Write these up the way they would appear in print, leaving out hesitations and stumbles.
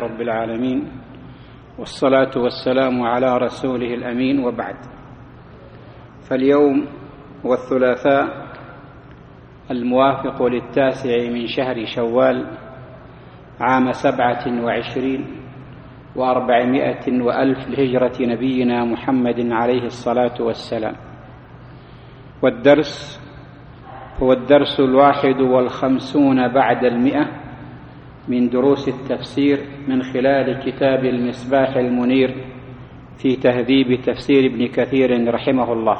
رب العالمين، والصلاة والسلام على رسوله الأمين، وبعد. فاليوم والثلاثاء الموافق 9 من شهر شوال عام 27 و400 وألف لهجرة نبينا محمد عليه الصلاة والسلام، والدرس هو الدرس 51 بعد 100 من دروس التفسير من خلال كتاب المصباح المنير في تهذيب تفسير ابن كثير رحمه الله.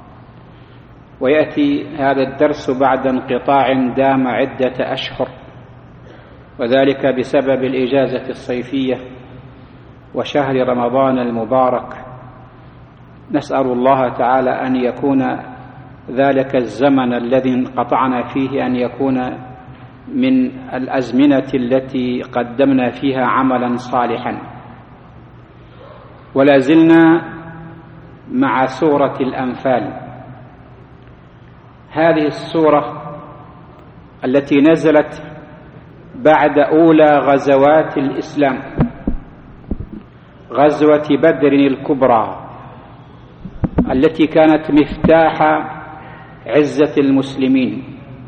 ويأتي هذا الدرس بعد انقطاع دام عدة أشهر، وذلك بسبب الإجازة الصيفية وشهر رمضان المبارك. نسأل الله تعالى أن يكون ذلك الزمن الذي انقطعنا فيه أن يكون من الأزمنة التي قدمنا فيها عملا صالحا. ولا زلنا مع سورة الأنفال، هذه السورة التي نزلت بعد أولى غزوات الإسلام، غزوة بدر الكبرى التي كانت مفتاح عزة المسلمين،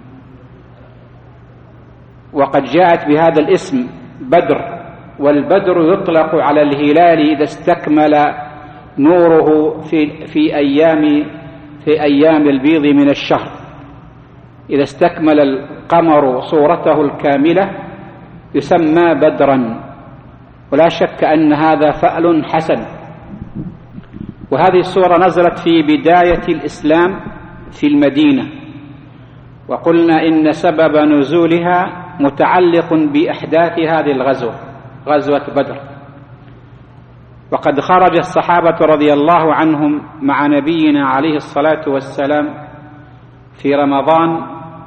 وقد جاءت بهذا الاسم بدر، والبدر يطلق على الهلال إذا استكمل نوره في أيام البيض من الشهر. إذا استكمل القمر صورته الكاملة يسمى بدرا، ولا شك أن هذا فأل حسن. وهذه السورة نزلت في بداية الإسلام في المدينة، وقلنا إن سبب نزولها متعلق بأحداث هذه الغزوة، غزوة بدر. وقد خرج الصحابة رضي الله عنهم مع نبينا عليه الصلاة والسلام في رمضان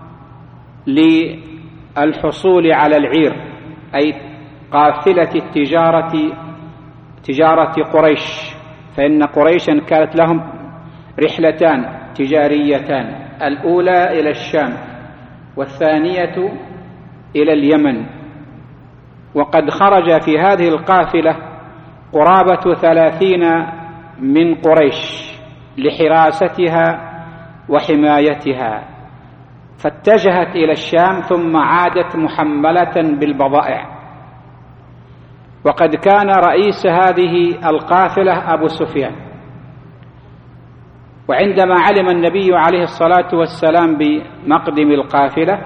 للحصول على العير، أي قافلة تجارة قريش، فإن قريشا كانت لهم رحلتان تجاريتان، الأولى إلى الشام والثانية إلى اليمن. وقد خرج في هذه القافلة قرابة 30 من قريش لحراستها وحمايتها، فاتجهت إلى الشام ثم عادت محملة بالبضائع. وقد كان رئيس هذه القافلة أبو سفيان، وعندما علم النبي عليه الصلاة والسلام بمقدم القافلة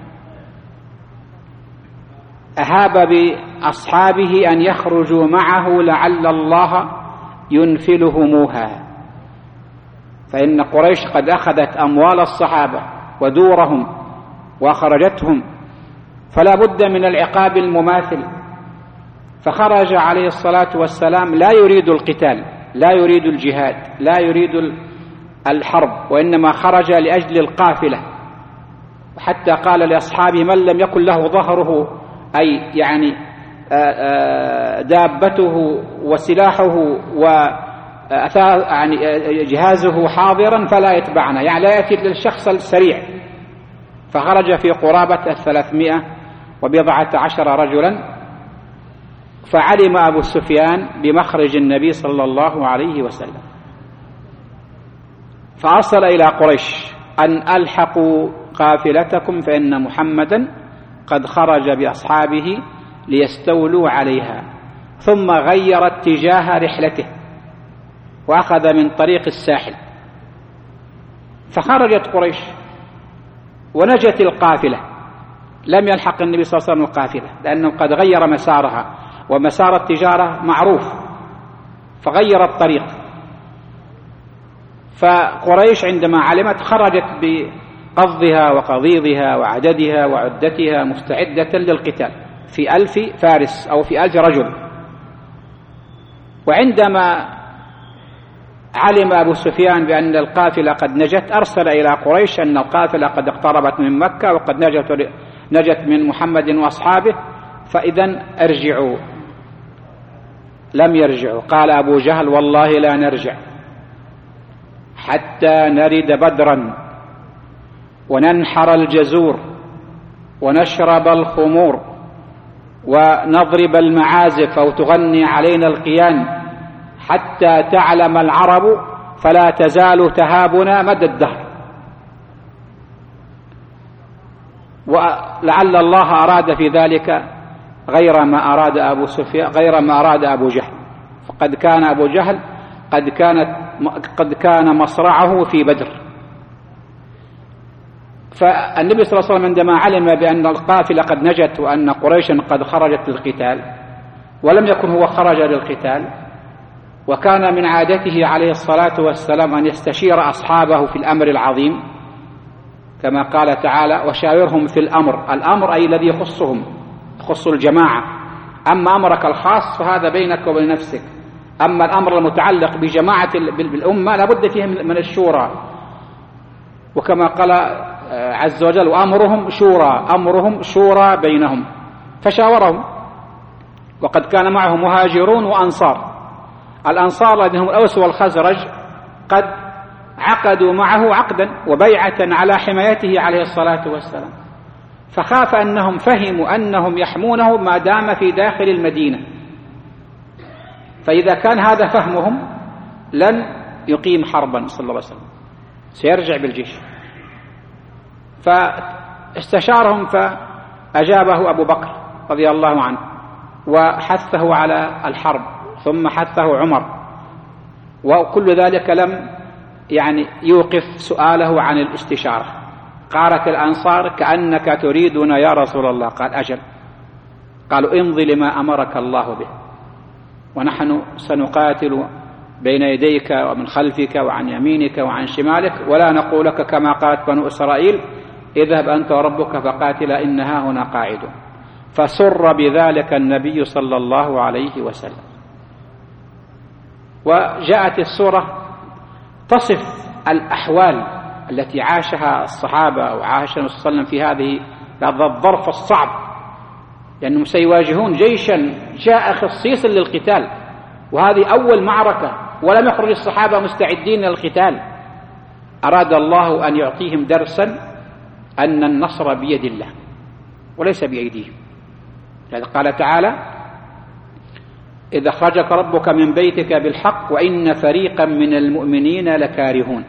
أهاب بأصحابه أن يخرجوا معه لعل الله ينفلهموها، فإن قريش قد أخذت أموال الصحابة ودورهم وأخرجتهم، فلا بد من العقاب المماثل. فخرج عليه الصلاة والسلام لا يريد القتال، لا يريد الجهاد، لا يريد الحرب، وإنما خرج لأجل القافلة. حتى قال لأصحابه من لم يكن له ظهره، أي يعني دابته وسلاحه يعني جهازه حاضرا فلا يتبعنا، يعني لا يأتي للشخص السريع. فخرج في قرابة 310 رجلا. فعلم أبو سفيان بمخرج النبي صلى الله عليه وسلم، فأرسل إلى قريش أن ألحقوا قافلتكم فإن محمدا قد خرج بأصحابه ليستولوا عليها. ثم غير اتجاه رحلته وأخذ من طريق الساحل، فخرجت قريش ونجت القافلة، لم يلحق النبي صلى الله عليه وسلم القافلة لأنه قد غير مسارها، ومسار التجارة معروف، فغير الطريق. فقريش عندما علمت خرجت بقضها وقضيضها وعددها وعدتها مستعدة للقتال في 1000 فارس أو في 1000 رجل. وعندما علم أبو سفيان بأن القافلة قد نجت أرسل إلى قريش أن القافلة قد اقتربت من مكة وقد نجت من محمد وأصحابه، فإذن ارجعوا. لم يرجعوا. قال أبو جهل والله لا نرجع حتى نرد بدرا وننحر الجزور ونشرب الخمور ونضرب المعازف أو تغني علينا القيان حتى تعلم العرب فلا تزال تهابنا مدى الدهر. ولعل الله أراد في ذلك غير ما أراد أبو سفيان، غير ما أراد أبو جهل. فقد كان أبو جهل قد كان مصرعه في بدر. فالنبي صلى الله عليه وسلم عندما علم بأن القافلة قد نجت وأن قريشا قد خرجت للقتال، ولم يكن هو خرج للقتال، وكان من عادته عليه الصلاة والسلام أن يستشير أصحابه في الأمر العظيم، كما قال تعالى: وشاورهم في الأمر. الأمر أي الذي يخصهم، يخص الجماعة. أما أمرك الخاص فهذا بينك وبين نفسك، أما الأمر المتعلق بجماعة بالأمة لابد فيه من الشورى. وكما قال عز وجل: وأمرهم شورى، أمرهم شورى بينهم. فشاورهم، وقد كان معه مهاجرون وأنصار. الأنصار الذين هم الأوس والخزرج قد عقدوا معه عقدا وبيعة على حمايته عليه الصلاة والسلام، فخاف أنهم فهموا أنهم يحمونه ما دام في داخل المدينة، فإذا كان هذا فهمهم لن يقيم حربا صلى الله عليه وسلم، سيرجع بالجيش. فاستشارهم، فأجابه أبو بكر رضي الله عنه وحثه على الحرب، ثم حثه عمر، وكل ذلك لم يوقف سؤاله عن الاستشارة. قالت الأنصار: كأنك تريدنا يا رسول الله. قال: أجل. قالوا: امضي لما أمرك الله به، ونحن سنقاتل بين يديك ومن خلفك وعن يمينك وعن شمالك، ولا نقول لك كما قالت بنو إسرائيل: اذهب أنت وربك فقاتلا إنها هنا قاعدون. فسر بذلك النبي صلى الله عليه وسلم. وجاءت السورة تصف الأحوال التي عاشها الصحابة وعاش النبي صلى الله عليه وسلم في هذا الظرف الصعب، لأنهم سيواجهون جيشا جاء خصيصا للقتال، وهذه أول معركة، ولم يخرج الصحابة مستعدين للقتال. أراد الله أن يعطيهم درسا أن النصر بيد الله وليس بأيديهم. لذا قال تعالى: إذا أخرجك ربك من بيتك بالحق وإن فريقا من المؤمنين لكارهون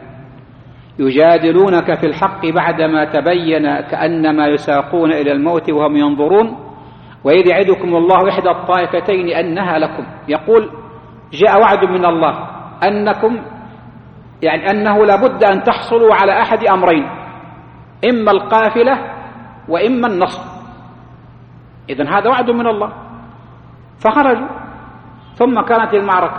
يجادلونك في الحق بعدما تبين كأنما يساقون إلى الموت وهم ينظرون وإذ يعدكم الله إحدى الطائفتين أنها لكم. يقول: جاء وعد من الله أنكم أنه لابد أن تحصلوا على أحد أمرين، إما القافلة وإما النصر. إذن هذا وعد من الله. فخرجوا، ثم كانت المعركة،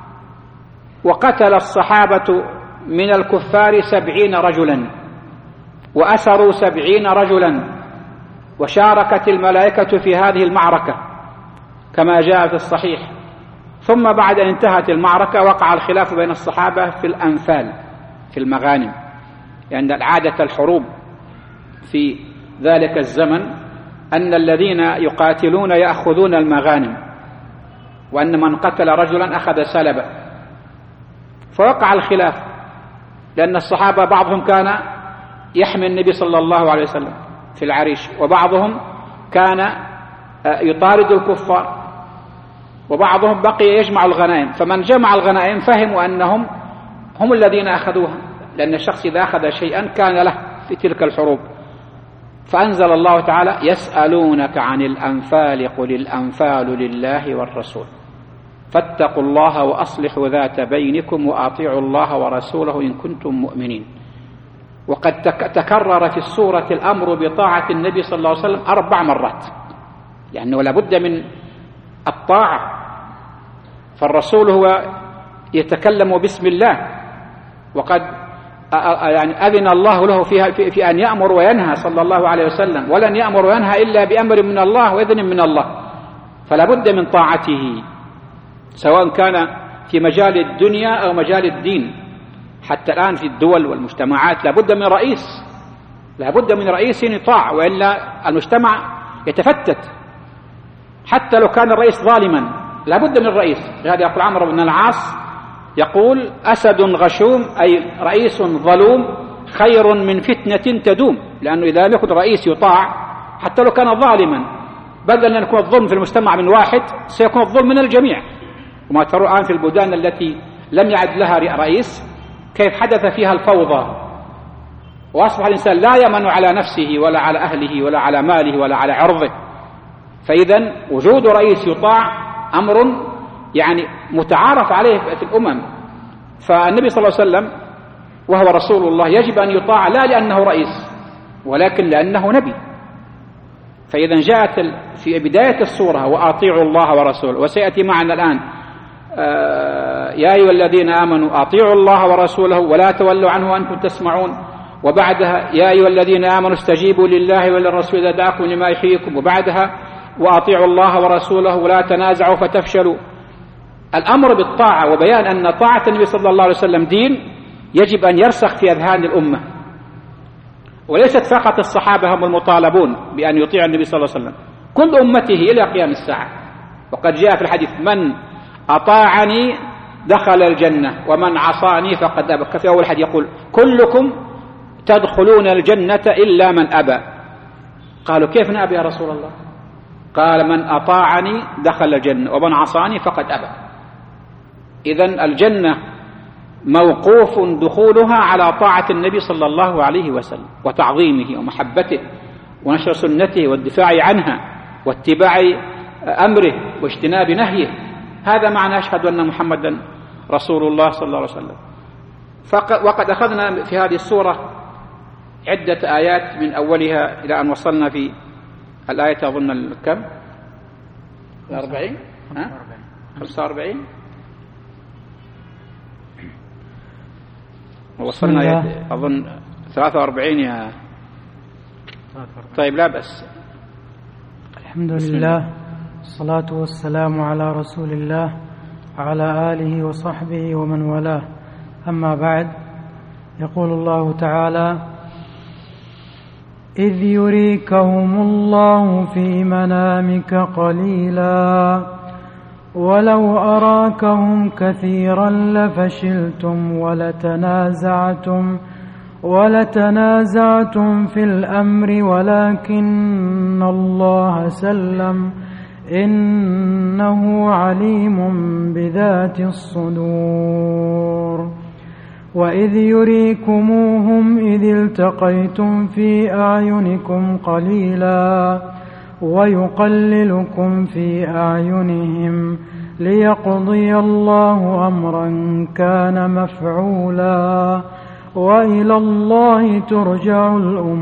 وقتل الصحابة من الكفار 70 رجلا وأسروا 70 رجلا، وشاركت الملائكة في هذه المعركة كما جاء في الصحيح. ثم بعد أن انتهت المعركة وقع الخلاف بين الصحابة في الأنفال، في المغانم، لأن عادة الحروب في ذلك الزمن أن الذين يقاتلون يأخذون المغانم، وأن من قتل رجلا أخذ سلبا. فوقع الخلاف، لأن الصحابة بعضهم كان يحمي النبي صلى الله عليه وسلم في العريش، وبعضهم كان يطارد الكفار، وبعضهم بقي يجمع الغنائم. فمن جمع الغنائم فهموا أنهم هم الذين أخذوها، لأن الشخص إذا أخذ شيئا كان له في تلك الحروب. فأنزل الله تعالى: يسألونك عن الأنفال قل الأنفال لله والرسول فاتقوا الله وأصلحوا ذات بينكم وأطيعوا الله ورسوله إن كنتم مؤمنين. وقد تكرر في السورة الأمر بطاعة النبي صلى الله عليه وسلم 4 مرات، لأنه لابد من الطاعة. فالرسول هو يتكلم باسم الله، وقد أذن الله له في أن يأمر وينهى صلى الله عليه وسلم، ولن يأمر وينهى إلا بأمر من الله وإذن من الله. فلا بد من طاعته، سواء كان في مجال الدنيا أو مجال الدين. حتى الآن في الدول والمجتمعات لا بد من رئيس، لا بد من رئيس يطاع، وإلا المجتمع يتفتت. حتى لو كان الرئيس ظالما لا بد من رئيس. لهذا يقول عمرو بن العاص، يقول: أسد غشوم، أي رئيس ظلوم، خير من فتنة تدوم. لأنه إذا لم يكن رئيس يطاع حتى لو كان ظالما بدل أن يكون الظلم في المجتمع من واحد سيكون الظلم من الجميع. وما ترى الآن في البلدان التي لم يعد لها رئيس كيف حدث فيها الفوضى، وأصبح الإنسان لا يأمن على نفسه ولا على أهله ولا على ماله ولا على عرضه. فإذا وجود رئيس يطاع أمر يعني متعارف عليه في الأمم. فالنبي صلى الله عليه وسلم وهو رسول الله يجب أن يطاع لا لأنه رئيس ولكن لأنه نبي. فإذا جاءت في بداية السورة وأطيعوا الله ورسوله، وسيأتي معنا الآن يا أيها الذين آمنوا أطيعوا الله ورسوله ولا تولوا عنه وأنتم تسمعون، وبعدها يا أيها الذين آمنوا استجيبوا لله وللرسول إذا دعاكم لما يحييكم، وبعدها وأطيعوا الله ورسوله ولا تنازعوا فتفشلوا. الأمر بالطاعة وبيان أن طاعة النبي صلى الله عليه وسلم دين يجب أن يرسخ في أذهان الأمة، وليست فقط الصحابة هم المطالبون بأن يطيعوا النبي صلى الله عليه وسلم، كل أمته إلى قيام الساعة. وقد جاء في الحديث من أطاعني دخل الجنة ومن عصاني فقد أبى. في أول حديث يقول كلكم تدخلون الجنة إلا من أبى. قالوا كيف نأبى يا رسول الله؟ قال من أطاعني دخل الجنة ومن عصاني فقد أبى. إذن الجنة موقوف دخولها على طاعة النبي صلى الله عليه وسلم وتعظيمه ومحبته ونشر سنته والدفاع عنها واتباع أمره واجتناب نهيه. هذا معنى أشهد أن محمدا رسول الله صلى الله عليه وسلم. وقد أخذنا في هذه السورة عدة آيات من أولها إلى أن وصلنا في الآية أظن كم؟ 40 45 وصلنا أظن 43 يا طيب لا بأس. الحمد لله والصلاة والسلام على رسول الله وعلى آله وصحبه ومن والاه. أما بعد، يقول الله تعالى: إذ يريكهم الله في منامك قليلا ولو أراكهم كثيرا لفشلتم ولتنازعتم في الأمر ولكن الله سلم إنه عليم بذات الصدور. وإذ يريكموهم إذ التقيتم في أعينكم قليلا ويقللكم في أعينهم ليقضي الله أمرا كان مفعولا وإلى الله ترجع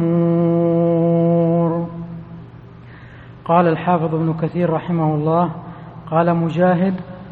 الأمور. قال الحافظ ابن كثير رحمه الله: قال مجاهد: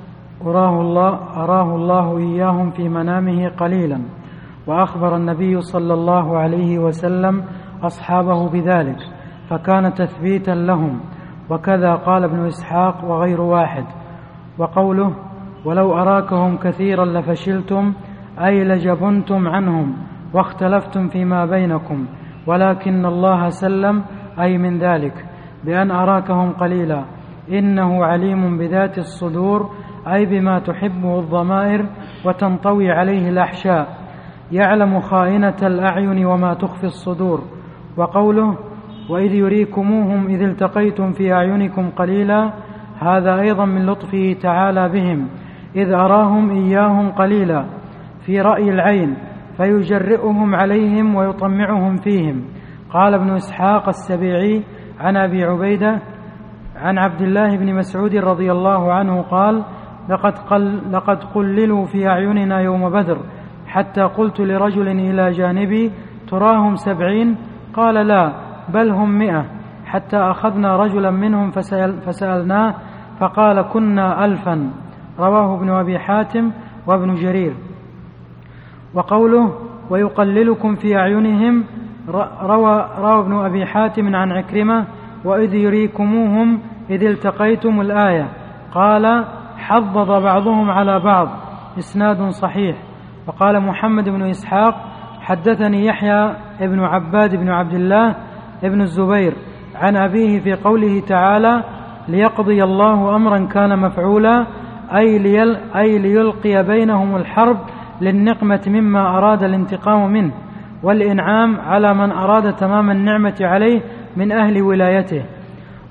أراه الله إياهم في منامه قليلا. وأخبر النبي صلى الله عليه وسلم أصحابه بذلك فكان تثبيتا لهم. وكذا قال ابن إسحاق وغير واحد. وقوله ولو أراكهم كثيرا لفشلتم أي لجبنتم عنهم واختلفتم فيما بينكم، ولكن الله سلم أي من ذلك بأن أراكهم قليلا إنه عليم بذات الصدور أي بما تحبه الضمائر وتنطوي عليه الأحشاء، يعلم خائنة الأعين وما تخفي الصدور. وقوله وإذ يريكموهم إذ التقيتم في أعينكم قليلا، هذا أيضا من لطفه تعالى بهم، إذ أراهم إياهم قليلا في رأي العين فيجرئهم عليهم ويطمعهم فيهم. قال ابن إسحاق السبيعي عن أبي عبيدة عن عبد الله بن مسعود رضي الله عنه قال: لقد قللوا في أعيننا يوم بدر حتى قلت لرجل إلى جانبي: تراهم 70؟ قال: لا، بل هم 100. حتى أخذنا رجلا منهم فسألناه فقال: كنا 1000. رواه ابن أبي حاتم وابن جرير. وقوله ويقللكم في أعينهم روى ابن أبي حاتم عن عكرمة: وإذ يريكموهم إذ التقيتم الآية. قال: حضض بعضهم على بعض، إسناد صحيح. وقال محمد بن إسحاق: حدثني يحيى ابن عباد بن عبد الله ابن الزبير عن أبيه في قوله تعالى: ليقضي الله أمرا كان مفعولا، أي ليلقي بينهم الحرب للنقمة مما أراد الانتقام منه والإنعام على من أراد تمام النعمة عليه من أهل ولايته.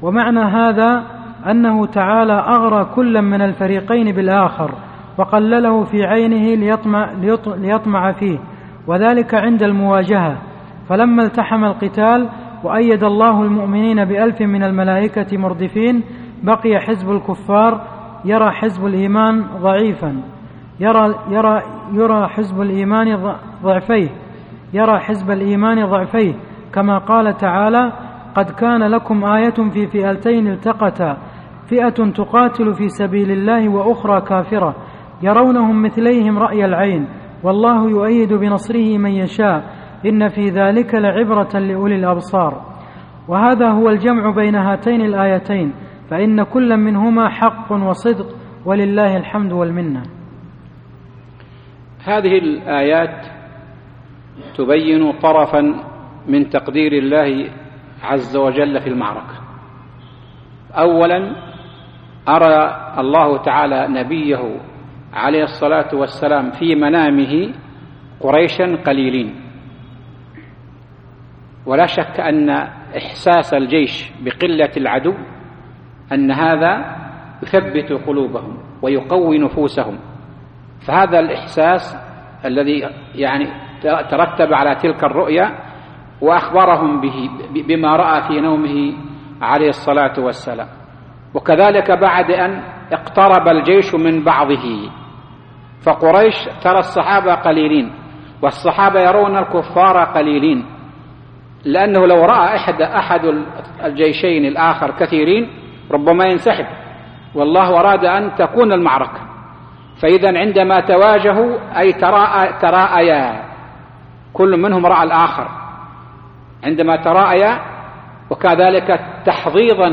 ومعنى هذا أنه تعالى أغرى كلا من الفريقين بالآخر وقلله في عينه ليطمع فيه، وذلك عند المواجهة. فلما التحم القتال وأيد الله المؤمنين ب1000 من الملائكة مردفين، بقي حزب الكفار يرى حزب الإيمان ضعيفا، يرى حزب الإيمان ضعفيه، كما قال تعالى: قد كان لكم آية في فئتين التقتا، فئة تقاتل في سبيل الله وأخرى كافرة، يرونهم مثليهم رأي العين، والله يؤيد بنصره من يشاء، إن في ذلك لعبرة لأولي الأبصار. وهذا هو الجمع بين هاتين الآيتين، فإن كل منهما حق وصدق، ولله الحمد والمنة. هذه الآيات تبين طرفا من تقدير الله عز وجل في المعركة. أولا، أرى الله تعالى نبيه عليه الصلاة والسلام في منامه قريشا قليلين، ولا شك أن إحساس الجيش بقلة العدو أن هذا يثبت قلوبهم ويقوي نفوسهم، فهذا الإحساس الذي يعني ترتب على تلك الرؤيا وأخبرهم بما رأى في نومه عليه الصلاة والسلام. وكذلك بعد أن اقترب الجيش من بعضه، فقريش ترى الصحابة قليلين والصحابة يرون الكفار قليلين، لأنه لو رأى أحد الجيشين الآخر كثيرين ربما ينسحب، والله أراد أن تكون المعركة. فإذا عندما تواجهوا أي تراءيا، كل منهم رأى الآخر عندما تراءيا، وكذلك تحضيضا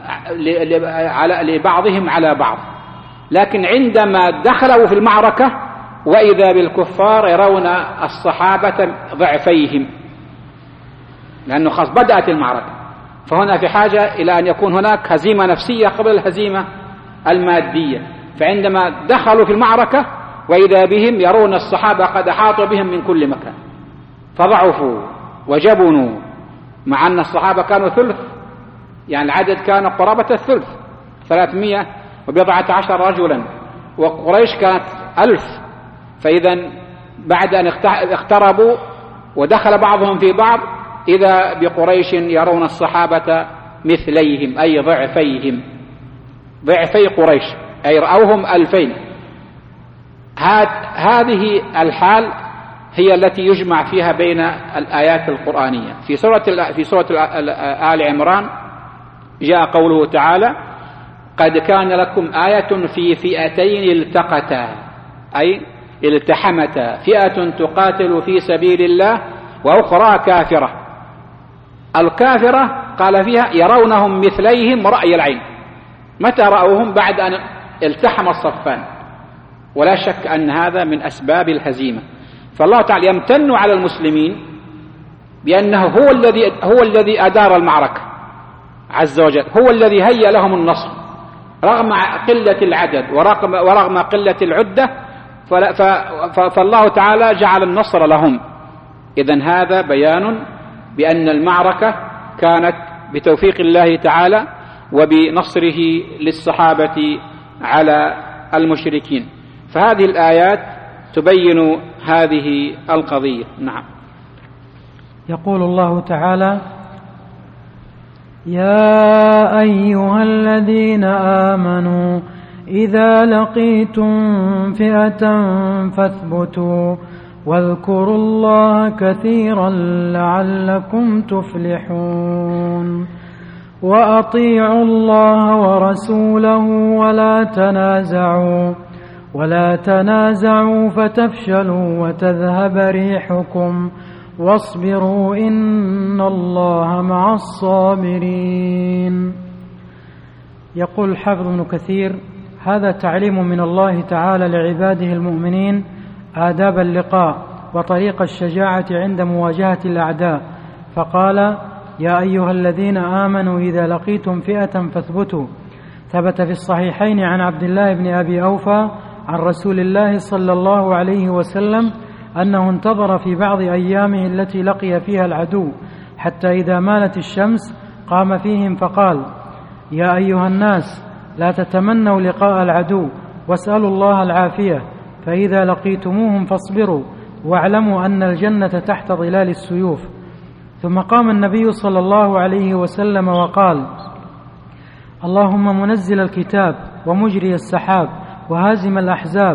لبعضهم على بعض. لكن عندما دخلوا في المعركة وإذا بالكفار يرون الصحابة ضعفيهم، لأنه خلاص بدأت المعركة، فهنا في حاجة إلى أن يكون هناك هزيمة نفسية قبل الهزيمة المادية. فعندما دخلوا في المعركة وإذا بهم يرون الصحابة قد أحاطوا بهم من كل مكان، فضعفوا وجبنوا، مع أن الصحابة كانوا ثلث، يعني العدد كان قرابة الثلث، 317 رجلا، وقريش كانت 1000. فإذا بعد أن اقتربوا ودخل بعضهم في بعض، إذا بقريش يرون الصحابة مثليهم أي ضعفيهم، ضعفي قريش، أي رأوهم 2000. هذه الحال هي التي يجمع فيها بين الآيات القرآنية. في سورة آل عمران جاء قوله تعالى: قد كان لكم آية في فئتين التقتا، أي التحمتا، فئة تقاتل في سبيل الله وأخرى كافرة. الكافرة قال فيها يرونهم مثليهم رأي العين. متى رأوهم؟ بعد أن التحم الصفان، ولا شك أن هذا من أسباب الهزيمة. فالله تعالى يمتن على المسلمين بأنه هو الذي أدار المعركة عز وجل، هو الذي هيأ لهم النصر رغم قلة العدد ورغم قلة العدة، فالله تعالى جعل النصر لهم. إذن هذا بيان بأن المعركة كانت بتوفيق الله تعالى وبنصره للصحابة على المشركين. فهذه الآيات تبين هذه القضية. نعم. يقول الله تعالى: يا أيها الذين آمنوا إذا لقيتم فئة فاثبتوا واذكروا الله كثيرا لعلكم تفلحون وأطيعوا الله ورسوله ولا تنازعوا فتفشلوا وتذهب ريحكم واصبروا إن الله مع الصابرين. يقول الحافظ ابن كثير: هذا تعليم من الله تعالى لعباده المؤمنين آداب اللقاء وطريق الشجاعة عند مواجهة الأعداء، فقال: يا أيها الذين آمنوا إذا لقيتم فئة فاثبتوا. ثبت في الصحيحين عن عبد الله بن أبي أوفى عن رسول الله صلى الله عليه وسلم أنه انتظر في بعض أيامه التي لقي فيها العدو حتى إذا مالت الشمس قام فيهم فقال: يا أيها الناس لا تتمنوا لقاء العدو واسألوا الله العافية، فإذا لقيتموهم فاصبروا واعلموا أن الجنة تحت ظلال السيوف. ثم قام النبي صلى الله عليه وسلم وقال: اللهم منزل الكتاب ومجري السحاب وهازم الأحزاب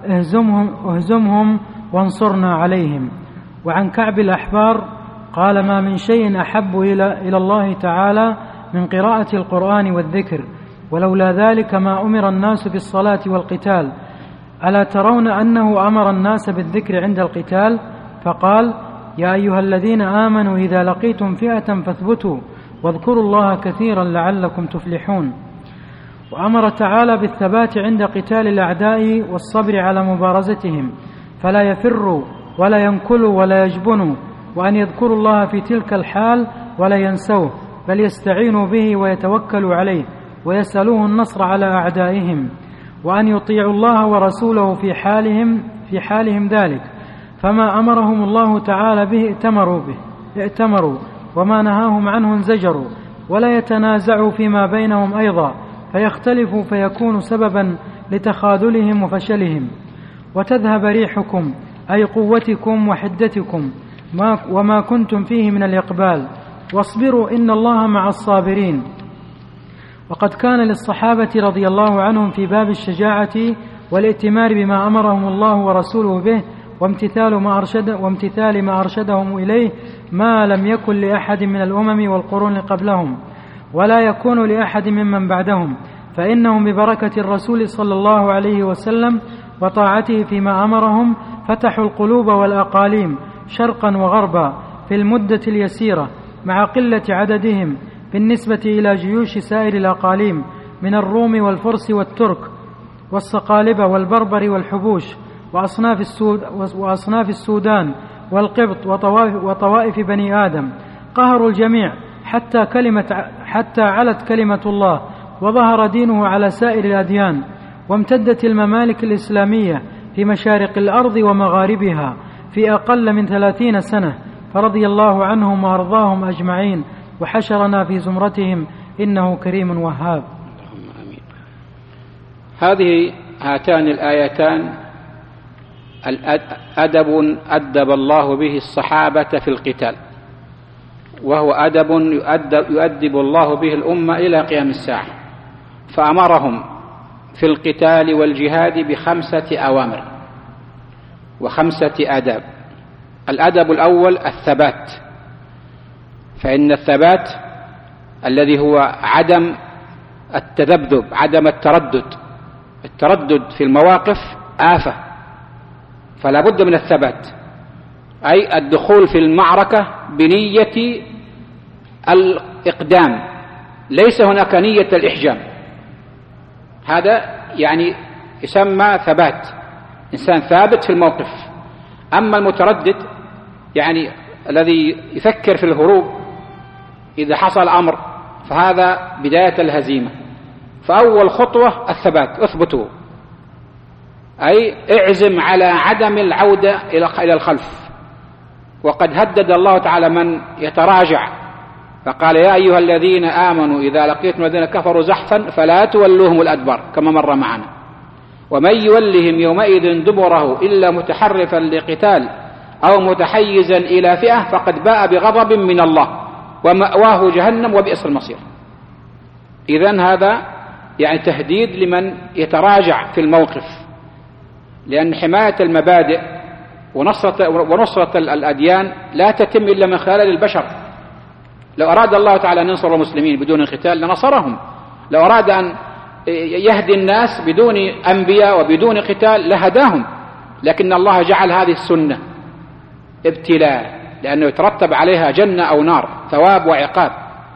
اهزمهم وانصرنا عليهم. وعن كعب الأحبار قال: ما من شيء أحب إلى الله تعالى من قراءة القرآن والذكر، ولولا ذلك ما أمر الناس بالصلاة والقتال. ألا ترون أنه أمر الناس بالذكر عند القتال؟ فقال: يا أيها الذين آمنوا إذا لقيتم فئة فاثبتوا واذكروا الله كثيرا لعلكم تفلحون. وأمر تعالى بالثبات عند قتال الأعداء والصبر على مبارزتهم، فلا يفروا ولا ينكلوا ولا يجبنوا، وأن يذكروا الله في تلك الحال ولا ينسوه، بل يستعينوا به ويتوكلوا عليه ويسألوه النصر على أعدائهم، وأن يطيعوا الله ورسوله في حالهم ذلك، فما أمرهم الله تعالى به ائتمروا وما نهاهم عنه انزجروا، ولا يتنازعوا فيما بينهم أيضا فيختلفوا فيكون سببا لتخاذلهم وفشلهم. وتذهب ريحكم أي قوتكم وحدتكم وما كنتم فيه من الإقبال، واصبروا إن الله مع الصابرين. وقد كان للصحابة رضي الله عنهم في باب الشجاعة والائتمار بما أمرهم الله ورسوله به وامتثال ما أرشدهم إليه ما لم يكن لأحد من الأمم والقرون قبلهم، ولا يكون لأحد ممن بعدهم، فإنهم ببركة الرسول صلى الله عليه وسلم وطاعته فيما أمرهم فتحوا القلوب والأقاليم شرقا وغربا في المدة اليسيرة، مع قلة عددهم بالنسبة إلى جيوش سائر الأقاليم من الروم والفرس والترك والصقالبة والبربر والحبوش وأصناف السودان والقبط وطوائف بني آدم. قهروا الجميع حتى علت كلمة الله وظهر دينه على سائر الأديان، وامتدت الممالك الإسلامية في مشارق الأرض ومغاربها في أقل من 30 سنة، فرضي الله عنهم وأرضاهم أجمعين، وحشرنا في زمرتهم إنه كريم وهاب. هاتان الآيتان أدب أدب الله به الصحابة في القتال، وهو أدب يؤدب الله به الأمة إلى قيام الساعة، فأمرهم في القتال والجهاد ب5 أوامر و5 آداب. الأدب الأول الثبات، فإن الثبات الذي هو عدم التذبذب، عدم التردد في المواقف آفة، فلا بد من الثبات، أي الدخول في المعركة بنية الإقدام، ليس هناك نية الإحجام. هذا يعني يسمى ثبات، إنسان ثابت في الموقف. أما المتردد يعني الذي يفكر في الهروب إذا حصل أمر، فهذا بداية الهزيمة. فأول خطوة الثبات، اثبتوا، أي اعزم على عدم العودة إلى الخلف. وقد هدد الله تعالى من يتراجع، فقال: يا أيها الذين آمنوا إذا لقيتم الذين كفروا زحفا فلا تولوهم الأدبار، كما مر معنا. ومن يولهم يومئذ دبره إلا متحرفا لقتال أو متحيزا إلى فئة فقد باء بغضب من الله ومأواه جهنم وبئس المصير. إذن هذا يعني تهديد لمن يتراجع في الموقف، لأن حماية المبادئ ونصرة الأديان لا تتم إلا من خلال البشر. لو أراد الله تعالى أن ينصر المسلمين بدون قتال لنصرهم، لو أراد أن يهدي الناس بدون أنبياء وبدون قتال لهداهم، لكن الله جعل هذه السنة ابتلاء، لأنه يترتب عليها جنة أو نار، ثواب وعقاب،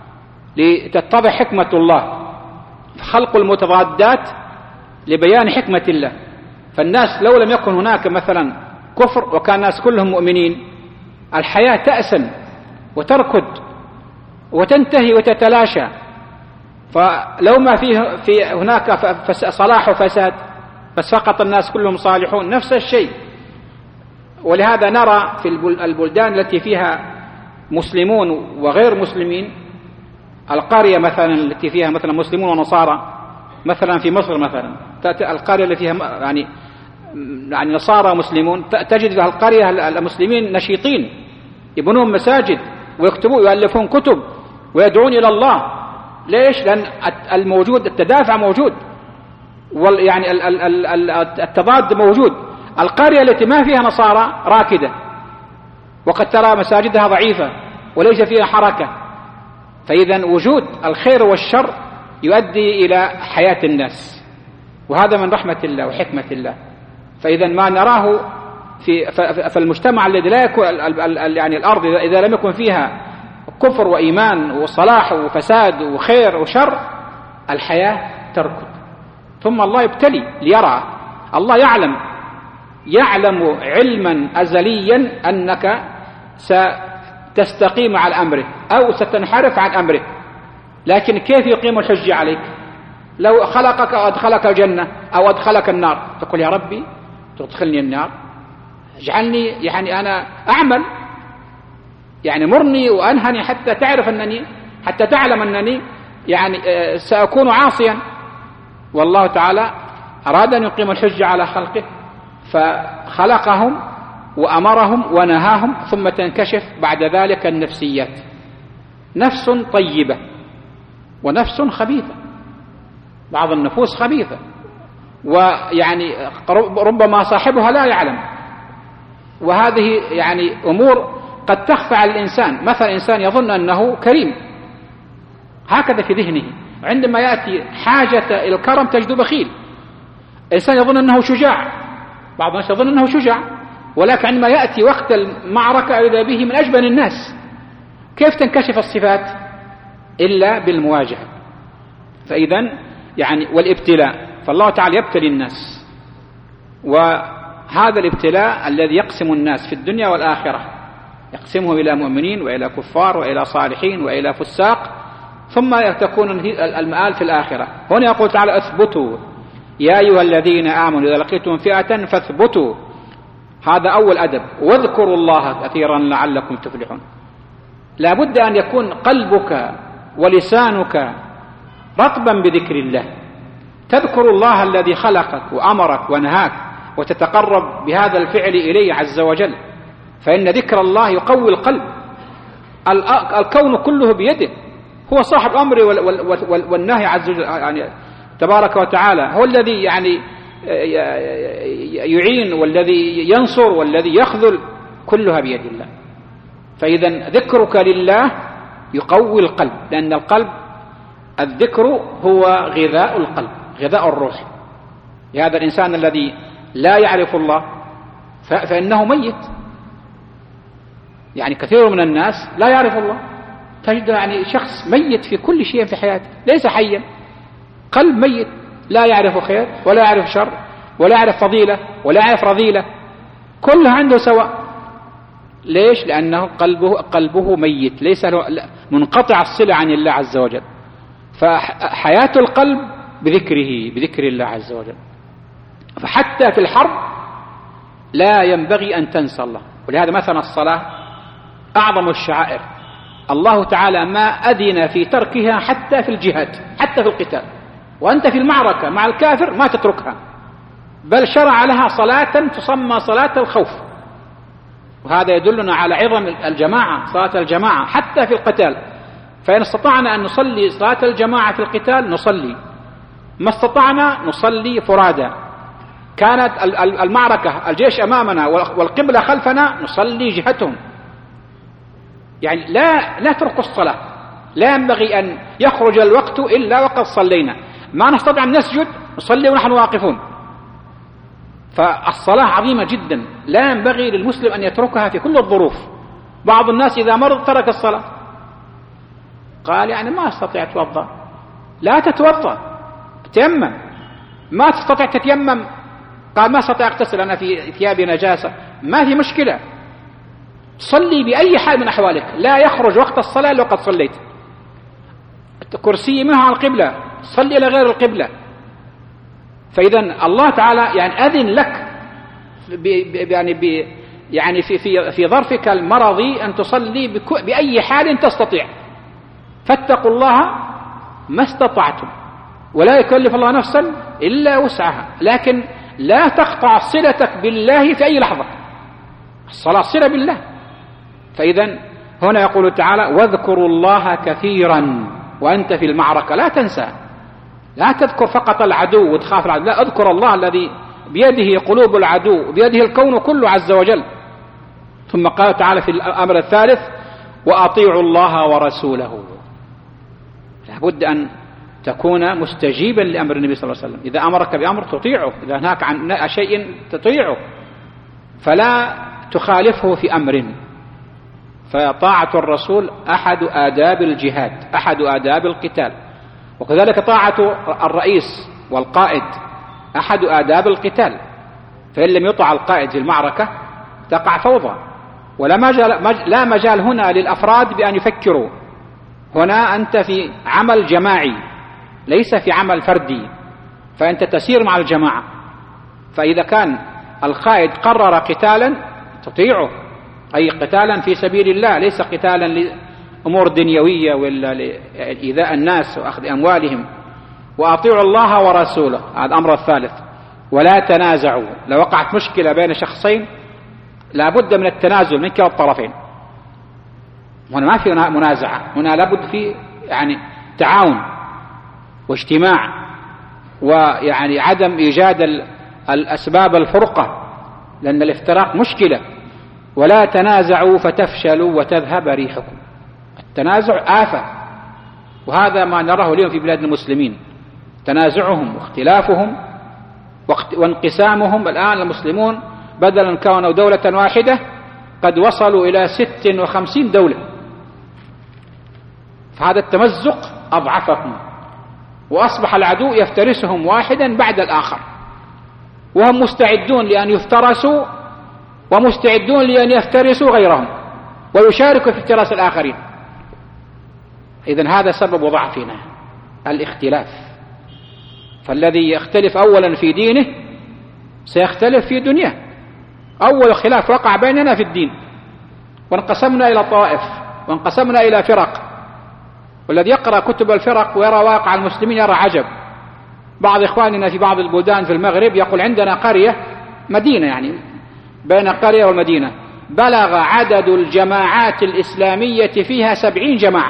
لتتضح حكمة الله، خلق المتضادات لبيان حكمة الله. فالناس لو لم يكن هناك مثلا كفر وكان الناس كلهم مؤمنين، الحياة تأسن وتركض وتنتهي وتتلاشى. فلو ما في هناك صلاح وفساد بس فقط الناس كلهم صالحون، نفس الشيء. ولهذا نرى في البلدان التي فيها مسلمون وغير مسلمين القرية مثلا التي فيها مثلا مسلمون ونصارى، مثلا في مصر مثلا القرية التي فيها يعني نصارى ومسلمون، تجد في القرية المسلمين نشيطين، يبنون مساجد ويكتبون ويؤلفون كتب ويدعون إلى الله. ليش؟ لأن الموجود التدافع موجود، يعني التضاد موجود. القرية التي ما فيها نصارى راكدة، وقد ترى مساجدها ضعيفة وليس فيها حركة. فإذا وجود الخير والشر يؤدي إلى حياة الناس، وهذا من رحمة الله وحكمة الله. فإذا ما نراه في المجتمع الذي لا يكون يعني الأرض إذا لم يكن فيها كفر وإيمان وصلاح وفساد وخير وشر، الحياة تركض. ثم الله يبتلي ليرى. الله يعلم علما أزليا أنك ستستقيم على أمره أو ستنحرف عن أمره، لكن كيف يقيم الحجة عليك؟ لو خلقك أو أدخلك الجنة أو أدخلك النار، تقول يا ربي تدخلني النار، اجعلني يعني أنا أعمل، يعني مرني وأنهني حتى تعلم أنني يعني سأكون عاصيا. والله تعالى أراد أن يقيم الحجة على خلقه فخلقهم وأمرهم ونهاهم، ثم تنكشف بعد ذلك النفسيات، نفس طيبة ونفس خبيثة. بعض النفوس خبيثة، ويعني ربما صاحبها لا يعلم، وهذه يعني أمور قد تخفى على الإنسان. مثلا إنسان يظن أنه كريم هكذا في ذهنه، عندما يأتي حاجة إلى الكرم تجد بخيل. إنسان يظن أنه شجاع، بعض الناس يظن أنه شجاع، ولكن عندما يأتي وقت المعركة إذا به من أجبن الناس. كيف تنكشف الصفات؟ إلا بالمواجهة. فإذا يعني والابتلاء، فالله تعالى يبتلي الناس، وهذا الابتلاء الذي يقسم الناس في الدنيا والآخرة، يقسمه إلى مؤمنين وإلى كفار وإلى صالحين وإلى فساق، ثم تكون المآل في الآخرة. هنا يقول تعالى اثبتوا يا أيها الذين آمنوا إذا لقيتم فئة فاثبتوا، هذا أول أدب. واذكروا الله كثيرا لعلكم تفلحون. لا بد أن يكون قلبك ولسانك رطبا بذكر الله، تذكر الله الذي خلقك وأمرك ونهاك، وتتقرب بهذا الفعل إليه عز وجل، فإن ذكر الله يقوي القلب. الكون كله بيده، هو صاحب الأمر والنهي عز وجل يعني تبارك وتعالى، هو الذي يعني يعين والذي ينصر والذي يخذل، كلها بيد الله. فإذا ذكرك لله يقوي القلب، لأن القلب الذكر هو غذاء القلب، غذاء الروح. هذا الإنسان الذي لا يعرف الله فإنه ميت. يعني كثير من الناس لا يعرف الله، تجد يعني شخص ميت في كل شيء في حياته، ليس حيا، قلب ميت، لا يعرف خير ولا يعرف شر ولا يعرف فضيلة ولا يعرف رذيلة، كلها عنده سواء. ليش؟ لأنه قلبه ميت، ليس منقطع الصلة عن الله عز وجل. فحياة القلب بذكر الله عز وجل. فحتى في الحرب لا ينبغي أن تنسى الله. ولهذا مثلا الصلاة أعظم الشعائر، الله تعالى ما أذن في تركها حتى في الجهاد، حتى في القتال، وأنت في المعركة مع الكافر ما تتركها، بل شرع لها صلاة تسمى صلاة الخوف. وهذا يدلنا على عظم الجماعة، صلاة الجماعة حتى في القتال. فإن استطعنا أن نصلي صلاة الجماعة في القتال نصلي، ما استطعنا نصلي فرادى. كانت المعركة الجيش أمامنا والقبلة خلفنا نصلي جهتهم. يعني لا ترك الصلاة، لا ينبغي أن يخرج الوقت إلا وقد صلينا، ما نستطيع أن نسجد نصلي ونحن واقفون. فالصلاة عظيمة جدا، لا ينبغي للمسلم أن يتركها في كل الظروف. بعض الناس إذا مرض ترك الصلاة، قال يعني ما استطيع أتوضأ، لا تتوضأ، تيمم. ما تستطيع تتيمم، قال ما استطيع أغتسل أنا في ثيابي نجاسة، ما في مشكلة، صلي بأي حال من أحوالك، لا يخرج وقت الصلاة لو قد صليت. كرسي منها على القبلة، صلي إلى غير القبلة. فإذا الله تعالى يعني أذن لك يعني في ظرفك المرضي أن تصلي بأي حال تستطيع. فاتقوا الله ما استطعتم ولا يكلف الله نفسا إلا وسعها، لكن لا تقطع صلتك بالله في أي لحظة. الصلاة صلة بالله. فإذا هنا يقول تعالى واذكروا الله كثيرا وأنت في المعركة، لا تنسى، لا تذكر فقط العدو وتخاف العدو، لا، اذكر الله الذي بيده قلوب العدو بيده الكون كله عز وجل. ثم قال تعالى في الأمر الثالث وأطيعوا الله ورسوله. لابد أن تكون مستجيبا لأمر النبي صلى الله عليه وسلم، إذا أمرك بأمر تطيعه، إذا نهاك عن شيء تطيعه، فلا تخالفه في أمر. فطاعة الرسول أحد آداب الجهاد، أحد آداب القتال، وكذلك طاعة الرئيس والقائد أحد آداب القتال. فإن لم يطع القائد في المعركة تقع فوضى، لا مجال هنا للأفراد بأن يفكروا. هنا أنت في عمل جماعي ليس في عمل فردي، فأنت تسير مع الجماعة. فإذا كان القائد قرر قتالا تطيعه، أي قتالا في سبيل الله، ليس قتالا لأمور دنيوية ولا لإيذاء الناس وأخذ أموالهم. وأطيعوا الله ورسوله، هذا الأمر الثالث. ولا تنازعوا، لو وقعت مشكلة بين شخصين لابد من التنازل من كلا الطرفين. هنا ما في منازعة، هنا لابد في تعاون واجتماع، ويعني عدم إيجاد الأسباب الفرقة، لأن الافتراق مشكلة. ولا تنازعوا فتفشلوا وتذهب ريحكم. التنازع آفة، وهذا ما نراه اليوم في بلاد المسلمين، تنازعهم واختلافهم وانقسامهم. الآن المسلمون بدلا كانوا دولة واحدة قد وصلوا إلى 56 دولة. فهذا التمزق أضعفهم، وأصبح العدو يفترسهم واحدا بعد الآخر، وهم مستعدون لأن يفترسوا ومستعدون لأن يفترسوا غيرهم ويشاركوا في افتراس الآخرين. إذن هذا سبب ضعفنا، الاختلاف. فالذي يختلف أولا في دينه سيختلف في دنياه. أول خلاف وقع بيننا في الدين، وانقسمنا إلى طوائف وانقسمنا إلى فرق. والذي يقرأ كتب الفرق ويرى واقع المسلمين يرى عجب. بعض إخواننا في بعض البلدان في المغرب يقول عندنا قرية مدينة، بين القرية والمدينة بلغ عدد الجماعات الإسلامية فيها 70 جماعة.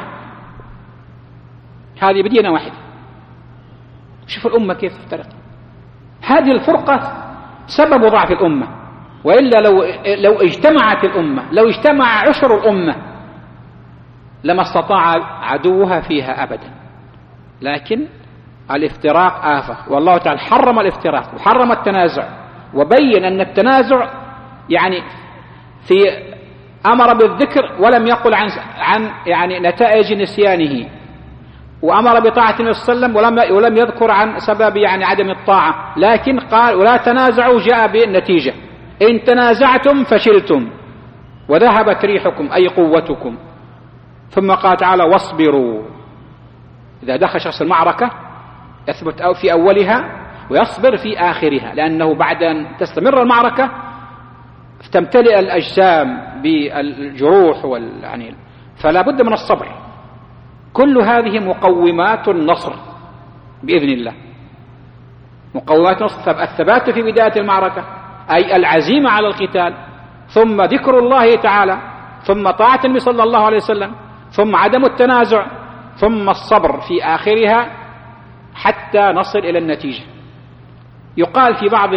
هذه مدينة واحدة. شوف الأمة كيف تفترق. هذه الفرقة سبب ضعف الأمة، وإلا لو اجتمعت الأمة، لو اجتمع عشر الأمة لما استطاع عدوها فيها أبدا. لكن الافتراق آفة، والله تعالى حرم الافتراق وحرم التنازع، وبين أن التنازع في أمر بالذكر ولم يقل عن نتائج نسيانه، وأمر بطاعة النبي صلى الله عليه وسلم ولم يذكر عن سبب عدم الطاعة، لكن قال ولا تنازعوا جاء بالنتيجة. إن تنازعتم فشلتم وذهبت ريحكم أي قوتكم. ثم قال تعالى واصبروا. إذا دخل شخص المعركة يثبت في أولها ويصبر في آخرها، لأنه بعد أن تستمر المعركة تمتلئ الأجسام بالجروح فلا بد من الصبر. كل هذه مقومات النصر بإذن الله، مقومات النصر. الثبات في بداية المعركة أي العزيمة على القتال، ثم ذكر الله تعالى، ثم طاعة النبي صلى الله عليه وسلم، ثم عدم التنازع، ثم الصبر في آخرها حتى نصل إلى النتيجة. يقال في بعض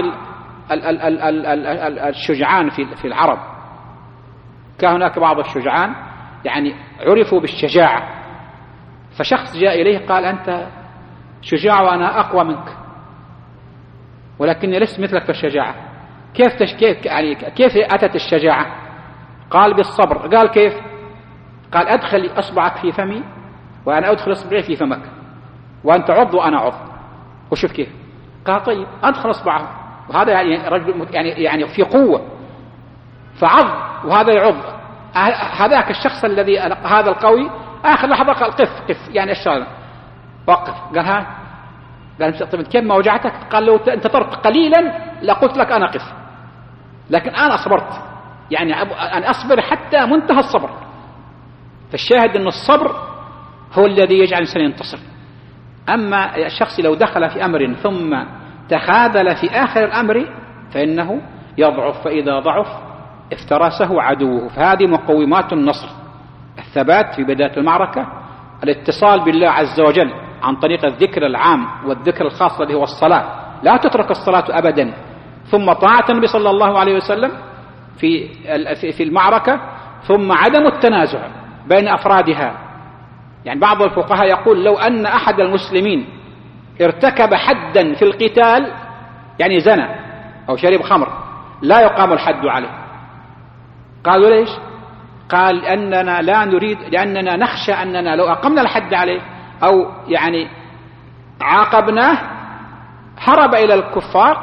الشجعان في العرب، كان هناك بعض الشجعان عرفوا بالشجاعة، فشخص جاء إليه قال أنت شجاع وأنا أقوى منك، ولكني لست مثلك في الشجاعة. كيف أتت الشجاعة؟ قال بالصبر. قال كيف؟ قال أدخل أصبعك في فمي وأنا أدخل أصبعي في فمك، وأنت عض وأنا عض، وشوف كيف. قال طيب أدخل أصبعه، وهذا رجل في قوة، فعض وهذا يعض. هذاك الشخص الذي هذا القوي آخر لحظة قال قف الشارع وقف. قال طيب كيف ما وجعتك؟ قال لو انتظرت قليلا لقلت لك أنا قف، لكن أنا صبرت، أن أصبر حتى منتهى الصبر. فالشاهد أن الصبر هو الذي يجعل الإنسان ينتصر. أما الشخص لو دخل في أمر ثم تخاذل في آخر الأمر فإنه يضعف، فإذا ضعف افترسه عدوه. فهذه مقومات النصر: الثبات في بداية المعركة، الاتصال بالله عز وجل عن طريق الذكر العام والذكر الخاص الذي هو الصلاة، لا تترك الصلاة أبدا، ثم طاعة النبي صلى الله عليه وسلم في المعركة، ثم عدم التنازع بين أفرادها. يعني بعض الفقهاء يقول لو أن أحد المسلمين ارتكب حدا في القتال، يعني زنى أو شرب خمر، لا يقام الحد عليه. قالوا ليش؟ قال أننا لا نريد، لأننا نخشى أننا لو أقمنا الحد عليه أو يعني عاقبناه هرب إلى الكفار،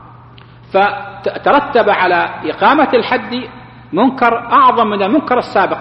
فترتب على إقامة الحد منكر أعظم من المنكر السابق،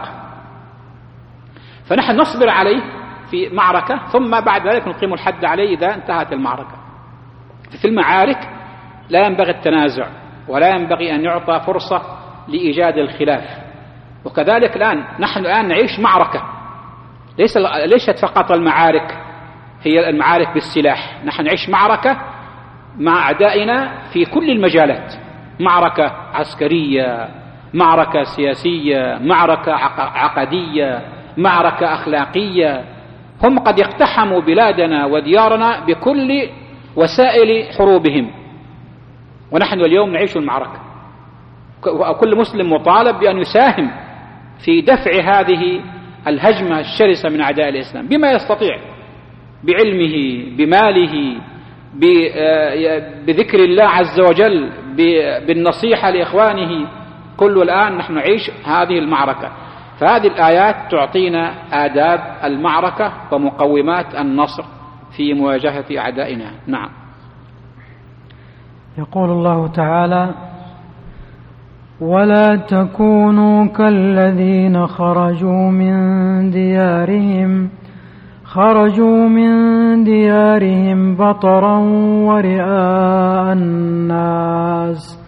فنحن نصبر عليه في معركة ثم بعد ذلك نقيم الحد عليه إذا انتهت المعركة. في المعارك لا ينبغي التنازع ولا ينبغي أن يعطى فرصة لإيجاد الخلاف. وكذلك الآن نحن نعيش معركة، ليست فقط المعارك هي المعارك بالسلاح، نحن نعيش معركة مع أعدائنا في كل المجالات، معركة عسكرية، معركة سياسية، معركة عقدية، معركة أخلاقية. هم قد اقتحموا بلادنا وديارنا بكل وسائل حروبهم، ونحن اليوم نعيش المعركة. وكل مسلم مطالب بأن يساهم في دفع هذه الهجمة الشرسة من أعداء الإسلام بما يستطيع، بعلمه، بماله، بذكر الله عز وجل، بالنصيحة لإخوانه. كل الآن نحن نعيش هذه المعركة. فهذه الآيات تعطينا آداب المعركة ومقومات النصر في مواجهة أعدائنا. نعم. يقول الله تعالى: ولا تكونوا كالذين خرجوا من ديارهم بطرا ورئاء الناس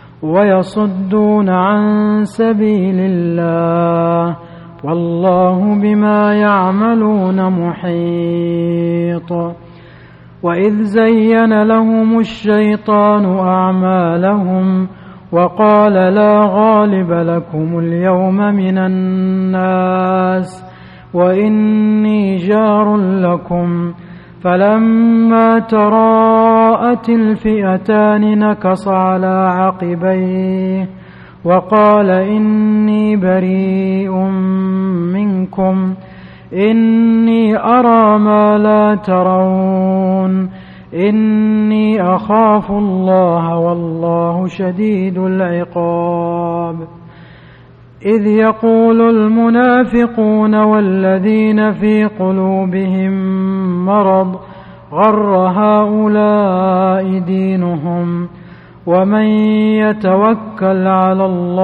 ويصدون عن سبيل الله والله بما يعملون محيط. وإذ زين لهم الشيطان أعمالهم وقال لا غالب لكم اليوم من الناس وإني جار لكم، فلما تراءت الفئتان نكص على عقبيه وقال إني بريء منكم إني أرى ما لا ترون إني أخاف الله والله شديد العقاب. إذ يقول المنافقون والذين في قلوبهم مرض غر هؤلاء دينهم ومن يتوكل على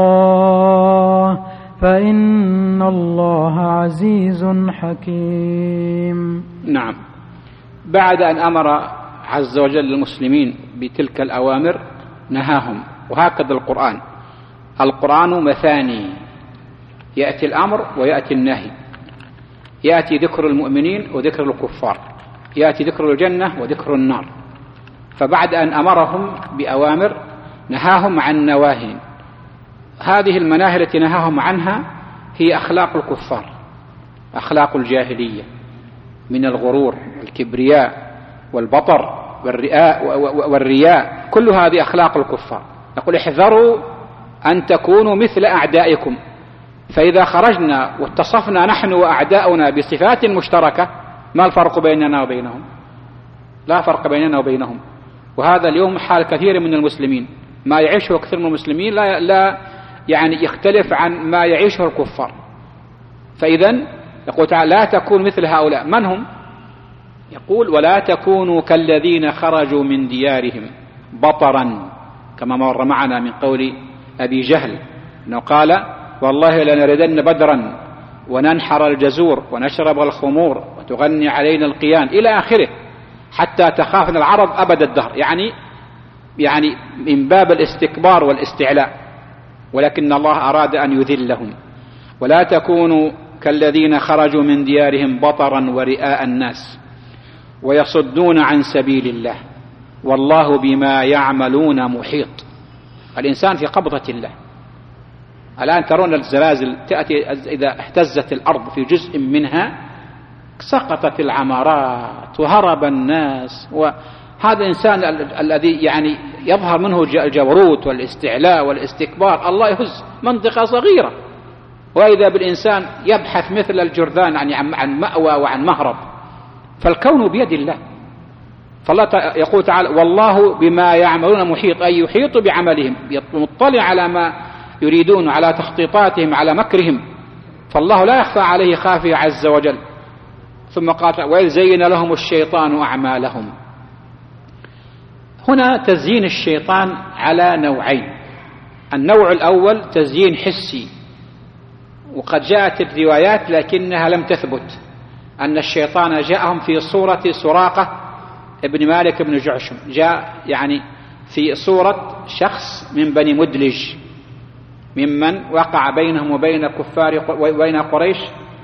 الله فإن الله عزيز حكيم. نعم. بعد أن أمر عز وجل المسلمين بتلك الأوامر نهاهم. وهكذا القرآن مثاني، يأتي الأمر ويأتي النهي، يأتي ذكر المؤمنين وذكر الكفار، يأتي ذكر الجنة وذكر النار. فبعد أن أمرهم بأوامر نهاهم عن نواهي. هذه المناهي التي نهاهم عنها هي أخلاق الكفار، أخلاق الجاهلية من الغرور والكبرياء والبطر والرياء، كل هذه أخلاق الكفار. يقول احذروا أن تكونوا مثل أعدائكم. فإذا خرجنا واتصفنا نحن وأعداؤنا بصفات مشتركة ما الفرق بيننا وبينهم؟ لا فرق بيننا وبينهم. وهذا اليوم حال كثير من المسلمين، ما يعيشه كثير من المسلمين لا يعني يختلف عن ما يعيشه الكفار. فإذن يقول تعالى لا تكون مثل هؤلاء. من هم؟ يقول ولا تكونوا كالذين خرجوا من ديارهم بطرا، كما مر معنا من قول أبي جهل أنه قال والله لنردن بدرا وننحر الجزور ونشرب الخمور وتغني علينا القيان إلى آخره، حتى تخافنا العرب أبد الدهر، يعني من باب الاستكبار والاستعلاء، ولكن الله أراد أن يذلهم. ولا تكونوا كالذين خرجوا من ديارهم بطرا ورئاء الناس ويصدون عن سبيل الله والله بما يعملون محيط. الإنسان في قبضة الله. الآن ترون الزلازل تأتي إذا اهتزت الأرض في جزء منها سقطت العمارات وهرب الناس. وهذا الإنسان الذي يعني يظهر منه الجبروت والاستعلاء والاستكبار، الله يهز منطقة صغيرة، وإذا بالإنسان يبحث مثل الجرذان عن مأوى وعن مهرب. فالكون بيد الله. فالله يقول تعالى والله بما يعملون محيط، أي يحيط بعملهم، مطلع على ما يريدون، على تخطيطاتهم، على مكرهم. فالله لا يخفى عليه خافية عز وجل. ثم قال وإذ زين لهم الشيطان أعمالهم. هنا تزيين الشيطان على نوعين. النوع الأول تزيين حسي، وقد جاءت الروايات لكنها لم تثبت أن الشيطان جاءهم في صورة سراقة ابن مالك بن جعشم، جاء يعني في صورة شخص من بني مدلج ممن وقع بينهم وبين كفار وبين قريش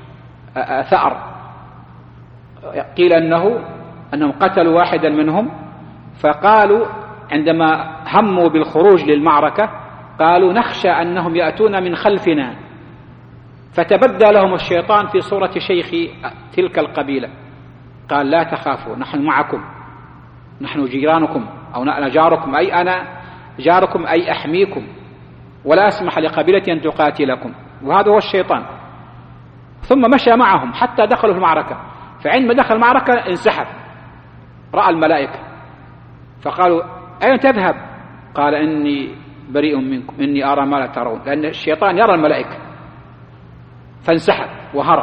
ثأر. قيل أنهم قتلوا واحدا منهم، فقالوا عندما هموا بالخروج للمعركة قالوا نخشى أنهم يأتون من خلفنا، فتبدى لهم الشيطان في صورة شيخ تلك القبيلة، قال لا تخافوا نحن معكم، نحن جيرانكم، أو أنا جاركم، أي أنا جاركم أي أحميكم، ولا أسمح لقبيلة أن تقاتلكم. وهذا هو الشيطان. ثم مشى معهم حتى دخلوا في المعركة، فعندما دخل المعركة انسحب، رأى الملائكة فقالوا أين تذهب؟ قال إني بريء منكم، إني أرى ما لا ترون، لأن الشيطان يرى الملائكة، فانسحب وهرب.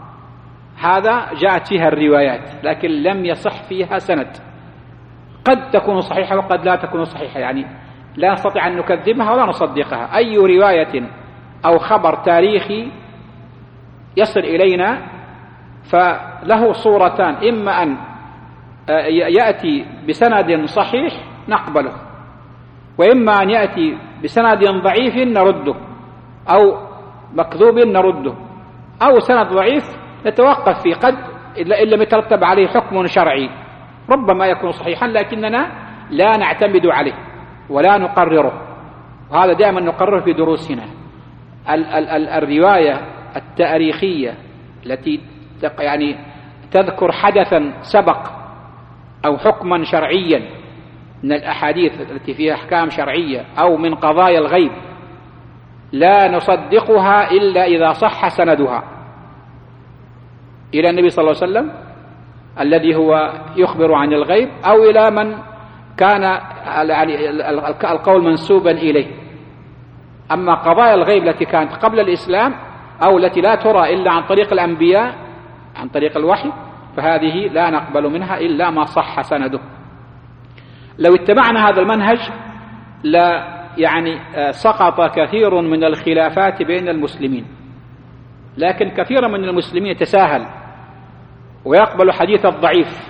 هذا جاءت فيها الروايات لكن لم يصح فيها سند، قد تكون صحيحة وقد لا تكون صحيحة، يعني لا نستطيع أن نكذبها ولا نصدقها. أي رواية أو خبر تاريخي يصل إلينا فله صورتان، إما أن يأتي بسند صحيح نقبله، وإما أن يأتي بسند ضعيف نرده، أو مكذوب نرده، أو سند ضعيف نتوقف فيه، قد إن لم يترتب عليه حكم شرعي ربما يكون صحيحا لكننا لا نعتمد عليه ولا نقرره. وهذا دائما نقرره في دروسنا. الرواية التاريخية التي يعني تذكر حدثا سبق أو حكما شرعيا من الأحاديث التي فيها أحكام شرعية أو من قضايا الغيب لا نصدقها إلا إذا صح سندها إلى النبي صلى الله عليه وسلم الذي هو يخبر عن الغيب، أو إلى من كان القول منسوبا إليه. أما قضايا الغيب التي كانت قبل الإسلام أو التي لا ترى إلا عن طريق الأنبياء عن طريق الوحي فهذه لا نقبل منها إلا ما صح سنده. لو اتبعنا هذا المنهج لا يعني سقط كثير من الخلافات بين المسلمين، لكن كثير من المسلمين يتساهل ويقبل حديث الضعيف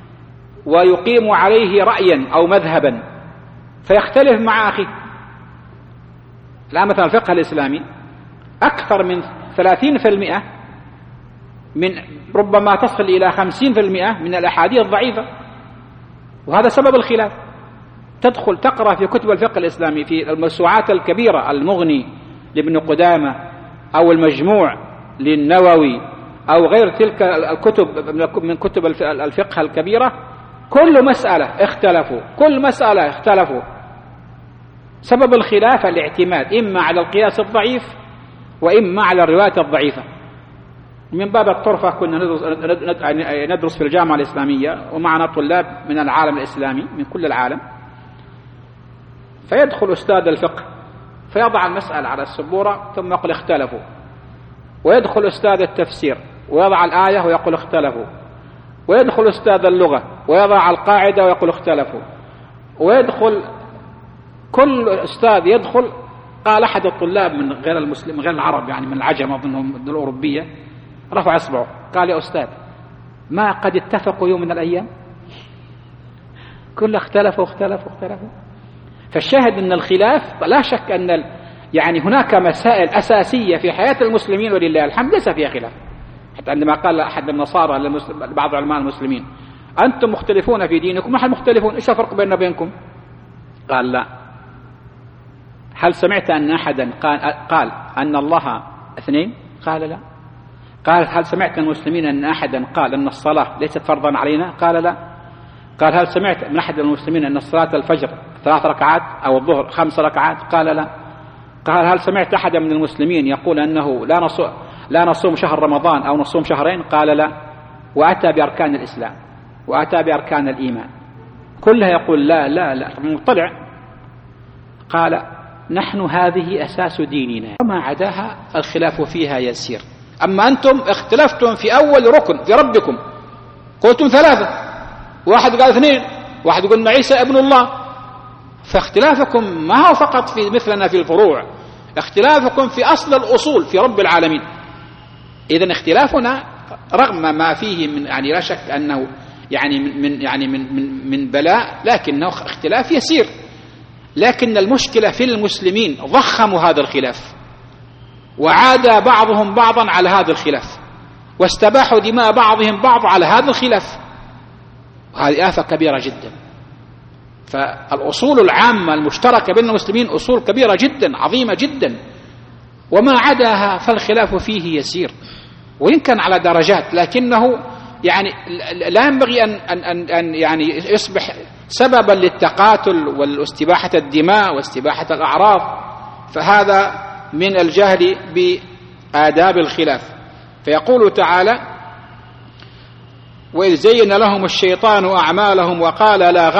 ويقيم عليه رأيا أو مذهبا فيختلف مع أخيه. الآن مثلا الفقه الإسلامي أكثر من 30% من ربما تصل إلى 50% من الأحاديث الضعيفة، وهذا سبب الخلاف. تدخل تقرأ في كتب الفقه الإسلامي في الموسوعات الكبيرة، المغني لابن قدامة أو المجموع للنووي أو غير تلك الكتب من كتب الفقه الكبيرة، كل مسألة اختلفوا. سبب الخلاف الاعتماد إما على القياس الضعيف وإما على الرواية الضعيفة. من باب الطرفة كنا ندرس في الجامعة الإسلامية ومعنا طلاب من العالم الإسلامي من كل العالم، فيدخل أستاذ الفقه فيضع المسألة على السبورة ثم يقول اختلفوا، ويدخل أستاذ التفسير ويضع الآية ويقول اختلفوا، ويدخل أستاذ اللغة ويضع القاعدة ويقول اختلفوا، ويدخل كل أستاذ يدخل. قال أحد الطلاب من غير المسلم غير العرب يعني من العجم أظنهم الأوروبية رفع إصبعه قال يا أستاذ ما قد اتفقوا يوم من الأيام؟ كل اختلفوا. فالشاهد أن الخلاف لا شك يعني هناك مسائل أساسية في حياة المسلمين ولله الحمد ليس فيها خلاف. حتى عندما قال أحد النصارى لبعض علماء المسلمين: أنتم مختلفون في دينكم، نحن مختلفون، إيش الفرق بيننا وبينكم؟ قال: لا. هل سمعت أن أحدا قال أن الله اثنين؟ قال: لا. قال: هل سمعت المسلمين أن أحدا قال أن الصلاة ليست فرضا علينا؟ قال: لا. قال: هل سمعت من أحد المسلمين أن صلاة الفجر 3 ركعات أو الظهر 5 ركعات؟ قال: لا. قال: هل سمعت أحدا من المسلمين يقول أنه لا نصوم شهر رمضان أو نصوم شهرين؟ قال: لا. وأتى بأركان الإسلام وأتى بأركان الإيمان كلها يقول لا لا لا، مطلع. قال: نحن هذه أساس ديننا وما عداها الخلاف فيها يسير. أما أنتم اختلفتم في أول ركن في ربكم، قلتم 3، واحد قال 2، واحد يقول عيسى ابن الله. فاختلافكم ما هو فقط في مثلنا في الفروع، اختلافكم في أصل الأصول في رب العالمين. إذن اختلافنا رغم ما فيه من لا شك أنه من بلاء، لكنه اختلاف يسير. لكن المشكلة في المسلمين ضخموا هذا الخلاف وعاد بعضهم بعضا على هذا الخلاف واستباحوا دماء بعضهم بعض على هذا الخلاف، وهذه آفة كبيرة جدا. فالأصول العامة المشتركة بين المسلمين أصول كبيرة جدا عظيمة جدا، وما عداها فالخلاف فيه يسير وإن كان على درجات، لكنه لا ينبغي أن يصبح سببا للتقاتل واستباحة الدماء واستباحة الأعراض، فهذا من الجهل بآداب الخلاف. فيقول تعالى: وإذ زين لهم الشيطان أعمالهم وقال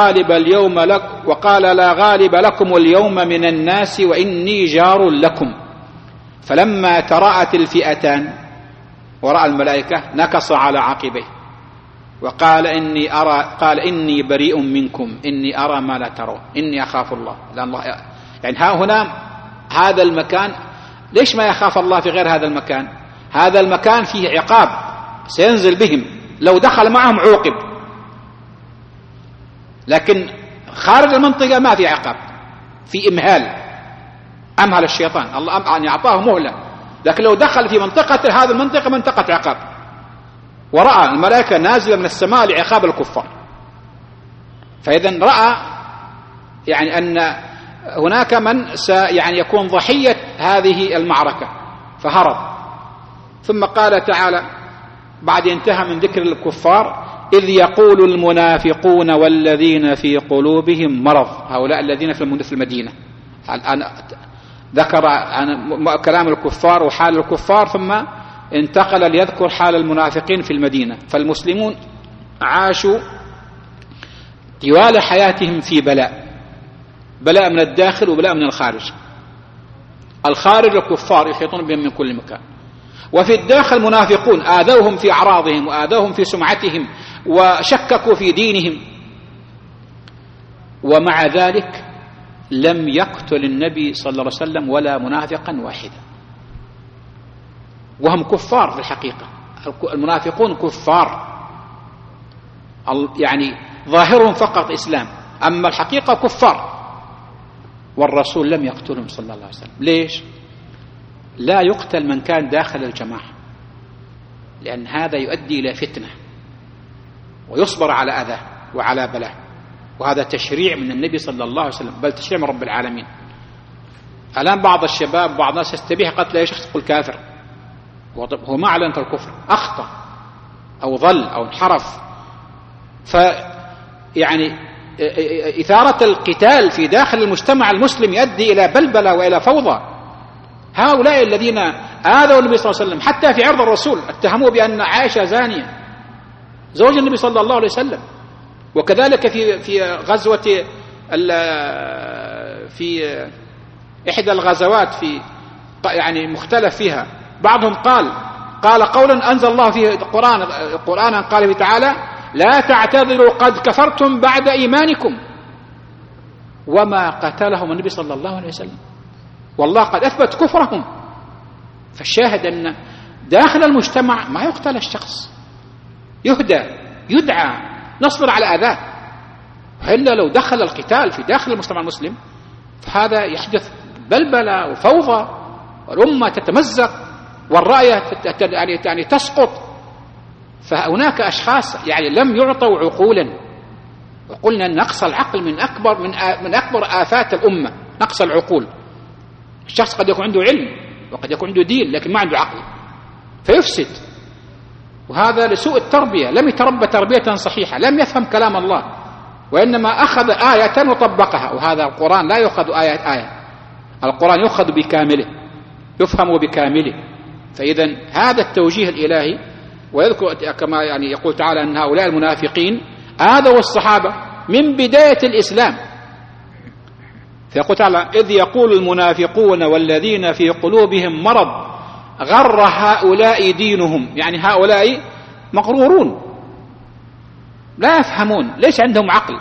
لا غالب لكم اليوم من الناس وإني جار لكم فلما تراءت الفئتان ورأى الملائكة نكص على عقبيه وقال إني بريء منكم إني أرى ما لا ترون إني أخاف الله. لأن الله هنا هذا المكان ليش ما يخاف الله في غير هذا المكان؟ هذا المكان فيه عقاب سينزل بهم، لو دخل معهم عوقب، لكن خارج المنطقة ما في عقاب، في إمهال، أمهل الشيطان، الله أن يعطاه مهلة. لكن لو دخل في منطقة، هذه المنطقة منطقة عقاب، ورأى الملائكة نازلة من السماء لعقاب الكفار. فإذا رأى أن هناك من يكون ضحية هذه المعركة فهرب. ثم قال تعالى بعد انتهى من ذكر الكفار: إذ يقول المنافقون والذين في قلوبهم مرض، هؤلاء الذين في المدينة. الآن ذكر كلام الكفار وحال الكفار، ثم انتقل ليذكر حال المنافقين في المدينة. فالمسلمون عاشوا طوال حياتهم في بلاء من الداخل وبلاء من الخارج. الخارج الكفار يحيطون بهم من كل مكان، وفي الداخل منافقون آذوهم في أعراضهم وآذوهم في سمعتهم وشككوا في دينهم، ومع ذلك لم يقتل النبي صلى الله عليه وسلم ولا منافقا واحدا، وهم كفار في الحقيقة. المنافقون كفار ظاهرهم فقط إسلام، أما الحقيقة كفار، والرسول لم يقتلهم صلى الله عليه وسلم. ليش؟ لا يقتل من كان داخل الجماعة، لأن هذا يؤدي إلى فتنة ويصبر على أذى وعلى بلاء، وهذا تشريع من النبي صلى الله عليه وسلم، بل تشريع من رب العالمين. الآن بعض الشباب بعض الناس يستبيح قتل أي شخص يقول كافر، هو ما أعلن الكفر، أخطأ أو ضل أو انحرف. إثارة القتال في داخل المجتمع المسلم يؤدي إلى بلبلة وإلى فوضى. هؤلاء الذين آذوا النبي صلى الله عليه وسلم حتى في عرض الرسول، اتهموه بأن عائشة زانية زوج النبي صلى الله عليه وسلم. وكذلك في غزوة في إحدى الغزوات في مختلف فيها، بعضهم قال قولا أنزل الله فيه قرآنا قال فيه تعالى: لا تعتذروا قد كفرتم بعد إيمانكم، وما قتلهم النبي صلى الله عليه وسلم، والله قد أثبت كفرهم. فالشاهد أن داخل المجتمع ما يقتل الشخص، يهدى يدعى، نصبر على أذاه. إلا لو دخل القتال في داخل المجتمع المسلم فهذا يحدث بلبلة وفوضى، والأمة تتمزق والرأية يعني تسقط. فهناك أشخاص يعني لم يعطوا عقولا، وقلنا أن نقص العقل من أكبر آفات الأمة، نقص العقول. الشخص قد يكون عنده علم وقد يكون عنده دين لكن ما عنده عقل فيفسد، وهذا لسوء التربية، لم يتربى تربية صحيحة، لم يفهم كلام الله، وإنما أخذ آية وطبقها. وهذا القرآن لا يؤخذ آية، القرآن يؤخذ بكامله، يفهم بكامله. فإذا هذا التوجيه الإلهي. ويذكر كما يعني يقول تعالى أن هؤلاء المنافقين آذوا الصحابة من بداية الإسلام، فيقول تعالى إذ يقول المنافقون والذين في قلوبهم مرض غر هؤلاء دينهم، يعني هؤلاء مغرورون لا يفهمون، ليس عندهم عقل،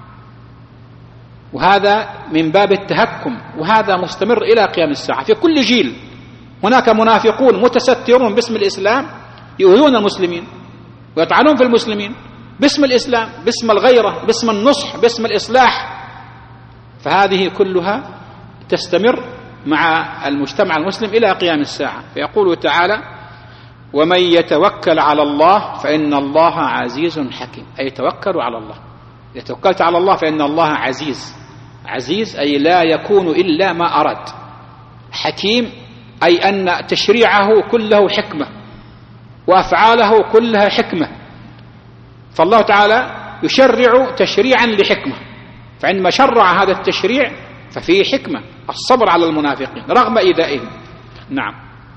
وهذا من باب التهكم، وهذا مستمر إلى قيام الساعة. في كل جيل هناك منافقون متسترون باسم الإسلام يؤذون المسلمين ويطعنون في المسلمين باسم الإسلام، باسم الغيرة، باسم النصح، باسم الإصلاح. فهذه كلها تستمر مع المجتمع المسلم إلى قيام الساعة. فيقول تعالى ومن يتوكل على الله فإن الله عزيز حكيم، أي توكلوا على الله. إذا توكلت على الله فإن الله عزيز، عزيز أي لا يكون إلا ما أراد، حكيم أي أن تشريعه كله حكمة وأفعاله كلها حكمة. فالله تعالى يشرع تشريعا لحكمة، فعندما شرع هذا التشريع ففيه حكمة، الصبر على المنافقين رغم إيذائهم. نعم.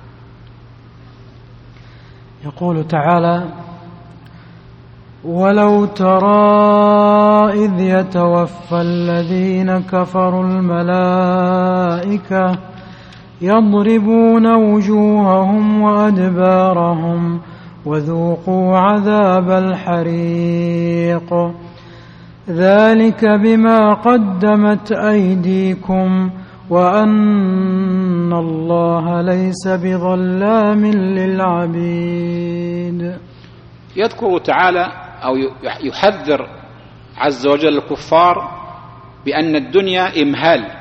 يقول تعالى ولو ترى إذ يتوفى الذين كفروا الملائكة يضربون وجوههم وأدبارهم وذوقوا عذاب الحريق ذلك بما قدمت أيديكم وأن الله ليس بظلام للعبيد. يذكر تعالى أو يحذر عز وجل الكفار بأن الدنيا إمهال،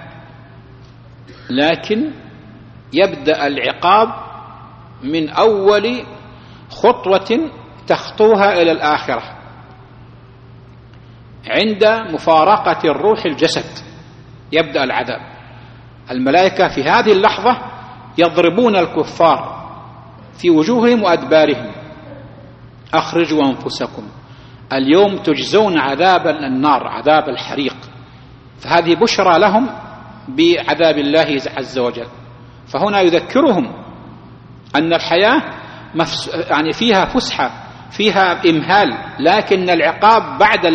لكن يبدأ العقاب من أول خطوة تخطوها إلى الآخرة عند مفارقة الروح الجسد، يبدأ العذاب. الملائكة في هذه اللحظة يضربون الكفار في وجوههم وأدبارهم أخرجوا أنفسكم اليوم تجزون عذاب النار، عذاب الحريق. فهذه بشرى لهم بعذاب الله عز وجل. فهنا يذكرهم أن الحياة يعني فيها فسحة، فيها إمهال، لكن العقاب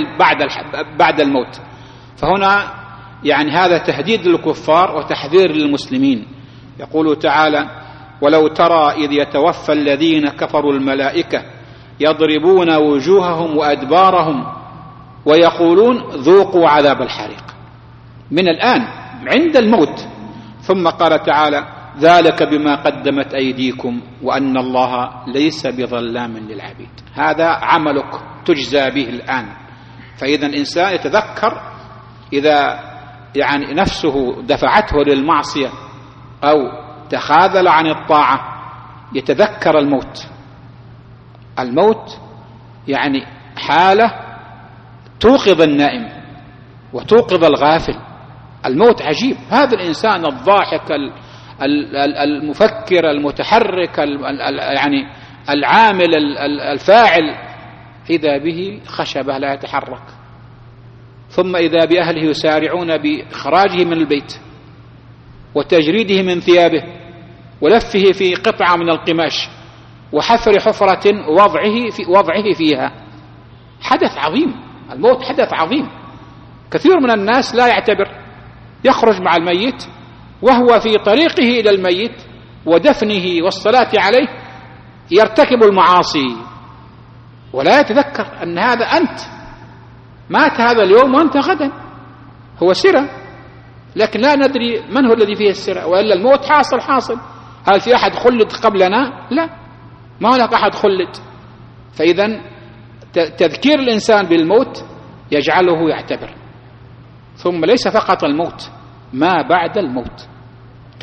بعد الموت. فهنا يعني هذا تهديد للكفار وتحذير للمسلمين. يقول تعالى ولو ترى إذ يتوفى الذين كفروا الملائكة يضربون وجوههم وأدبارهم ويقولون ذوقوا عذاب الحريق، من الآن عند الموت. ثم قال تعالى ذلك بما قدمت أيديكم وأن الله ليس بظلام للعبيد، هذا عملك تجزى به الآن. فإذا الإنسان يتذكر إذا يعني نفسه دفعته للمعصية أو تخاذل عن الطاعة يتذكر الموت. الموت يعني حالة توقظ النائم وتوقظ الغافل. الموت عجيب. هذا الإنسان الضاحك المفكر المتحرك يعني العامل الفاعل إذا به خشبة لا يتحرك، ثم إذا بأهله يسارعون بإخراجه من البيت وتجريده من ثيابه ولفه في قطعة من القماش وحفر حفرة وضعه فيها. حدث عظيم، الموت حدث عظيم. كثير من الناس لا يعتبر، يخرج مع الميت وهو في طريقه إلى الميت ودفنه والصلاة عليه يرتكب المعاصي ولا يتذكر أن هذا أنت مات هذا اليوم وأنت غدا. هو سرى لكن لا ندري من هو الذي فيه السرى، وإلا الموت حاصل. هل في أحد خلد قبلنا؟ لا، ما هناك أحد خلد. فإذا تذكير الإنسان بالموت يجعله يعتبر. ثم ليس فقط الموت، ما بعد الموت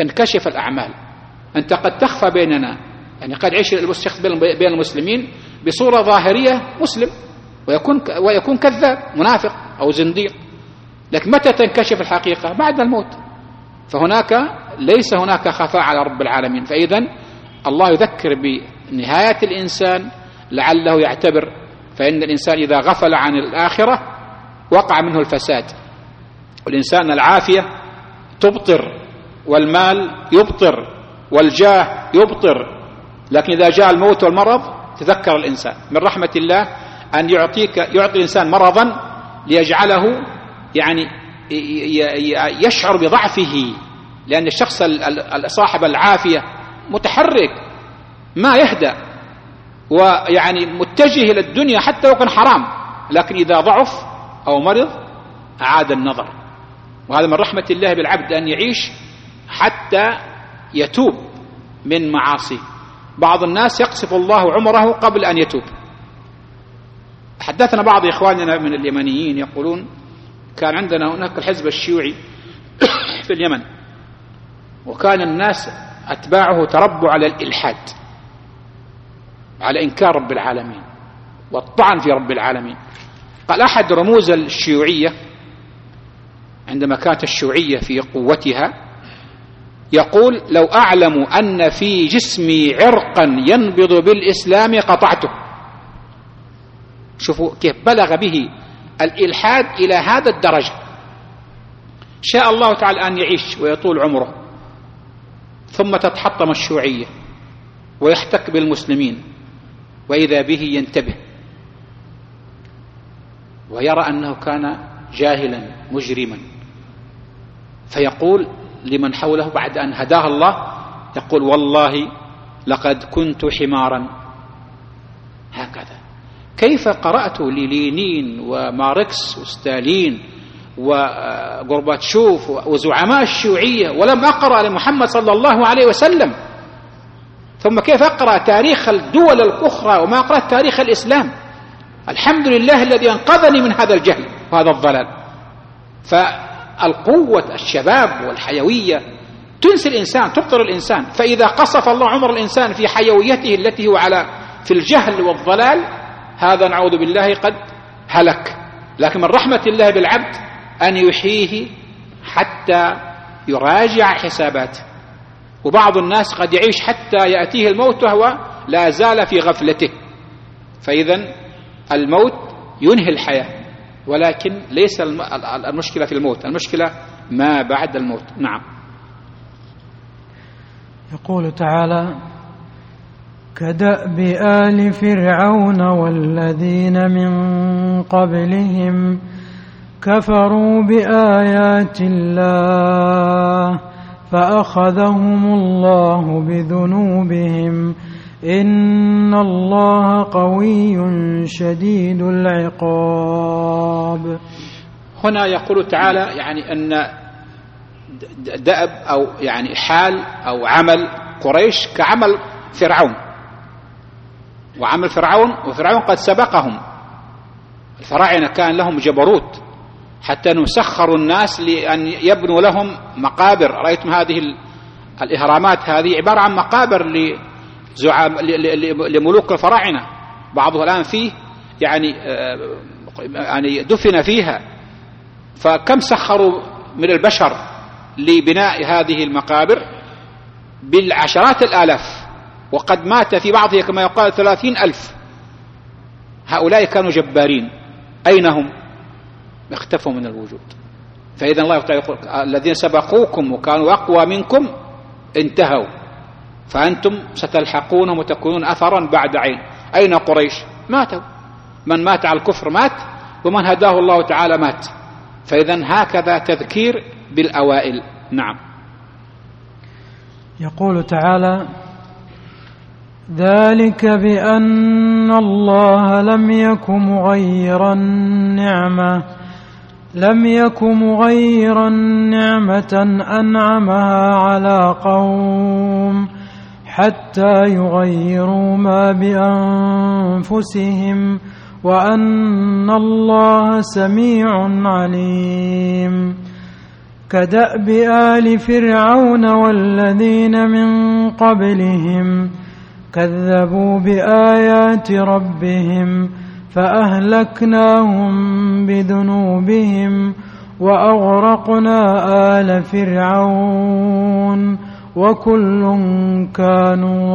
تنكشف الأعمال. أنت قد تخفى بيننا، يعني قد يعيش الشخص بين المسلمين بصورة ظاهرية مسلم ويكون كذاب منافق أو زنديق، لكن متى تنكشف الحقيقة؟ بعد الموت. فهناك ليس هناك خفاء على رب العالمين. فإذن الله يذكر بنهاية الإنسان لعله يعتبر، فإن الإنسان إذا غفل عن الآخرة وقع منه الفساد. والإنسان العافية تبطر، والمال يبطر، والجاه يبطر، لكن إذا جاء الموت والمرض تذكر الإنسان. من رحمة الله أن يعطي الإنسان مرضا ليجعله يعني يشعر بضعفه، لأن الشخص صاحب العافية متحرك ما يهدأ، ويعني متجه إلى الدنيا حتى لو كان حرام، لكن إذا ضعف أو مرض أعاد النظر. وهذا من رحمة الله بالعبد أن يعيش حتى يتوب من معاصيه. بعض الناس يقصف الله عمره قبل أن يتوب. حدثنا بعض إخواننا من اليمنيين يقولون كان عندنا هناك الحزب الشيوعي في اليمن، وكان الناس أتباعه تربوا على الإلحاد، على إنكار رب العالمين والطعن في رب العالمين. قال أحد رموز الشيوعية عندما كانت الشيوعية في قوتها يقول: لو أعلم أن في جسمي عرقا ينبض بالإسلام قطعته. شوفوا كيف بلغ به الإلحاد إلى هذا الدرجة. شاء الله تعالى أن يعيش ويطول عمره، ثم تتحطم الشيوعية ويحتك بالمسلمين، وإذا به ينتبه ويرى أنه كان جاهلا مجرما، فيقول لمن حوله بعد أن هداه الله، يقول: والله لقد كنت حمارا. هكذا. كيف قرأت للينين وماركس وستالين وغورباتشوف وزعماء الشيوعية ولم أقرأ لمحمد صلى الله عليه وسلم؟ ثم كيف أقرأ تاريخ الدول الأخرى وما أقرأ تاريخ الإسلام؟ الحمد لله الذي أنقذني من هذا الجهل وهذا الضلال. فالقوة الشباب والحيوية تنسي الإنسان، تبطر الإنسان. فإذا قصف الله عمر الإنسان في حيويته التي هو في الجهل والضلال، هذا نعوذ بالله قد هلك. لكن من رحمة الله بالعبد أن يحييه حتى يراجع حساباته. وبعض الناس قد يعيش حتى يأتيه الموت وهو لا زال في غفلته. فإذن الموت ينهي الحياة، ولكن ليس المشكلة في الموت، المشكلة ما بعد الموت. نعم. يقول تعالى: كدأب آل فرعون والذين من قبلهم كفروا بآيات الله فأخذهم الله بذنوبهم إن الله قوي شديد العقاب. هنا يقول تعالى يعني أن دأب أو يعني حال أو عمل قريش كعمل فرعون، وعمل وفرعون قد سبقهم. الفراعنة كان لهم جبروت حتى أنهم سخروا الناس لأن يبنوا لهم مقابر. رأيتم هذه الإهرامات، هذه عبارة عن مقابر لملوك الفراعنة، بعضها الآن فيه يعني دفن فيها. فكم سخروا من البشر لبناء هذه المقابر؟ بالعشرات الآلاف، وقد مات في بعضها كما يقال 30,000. هؤلاء كانوا جبارين، أين هم؟ اختفوا من الوجود. فإذا الله تعالى يقول: الذين سبقوكم وكانوا أقوى منكم انتهوا، فأنتم ستلحقونهم وتكونون أثرا بعد عين. أين قريش؟ ماتوا. من مات على الكفر مات، ومن هداه الله تعالى مات. فإذا هكذا تذكير بالأوائل. نعم. يقول تعالى: ذلك بأن الله لم يكن مغيرا نعمة أنعمها على قوم حتى يغيروا ما بأنفسهم وأن الله سميع عليم. كدأب آل فرعون والذين من قبلهم كذبوا بآيات ربهم فأهلكناهم بذنوبهم وأغرقنا آل فرعون وكل كانوا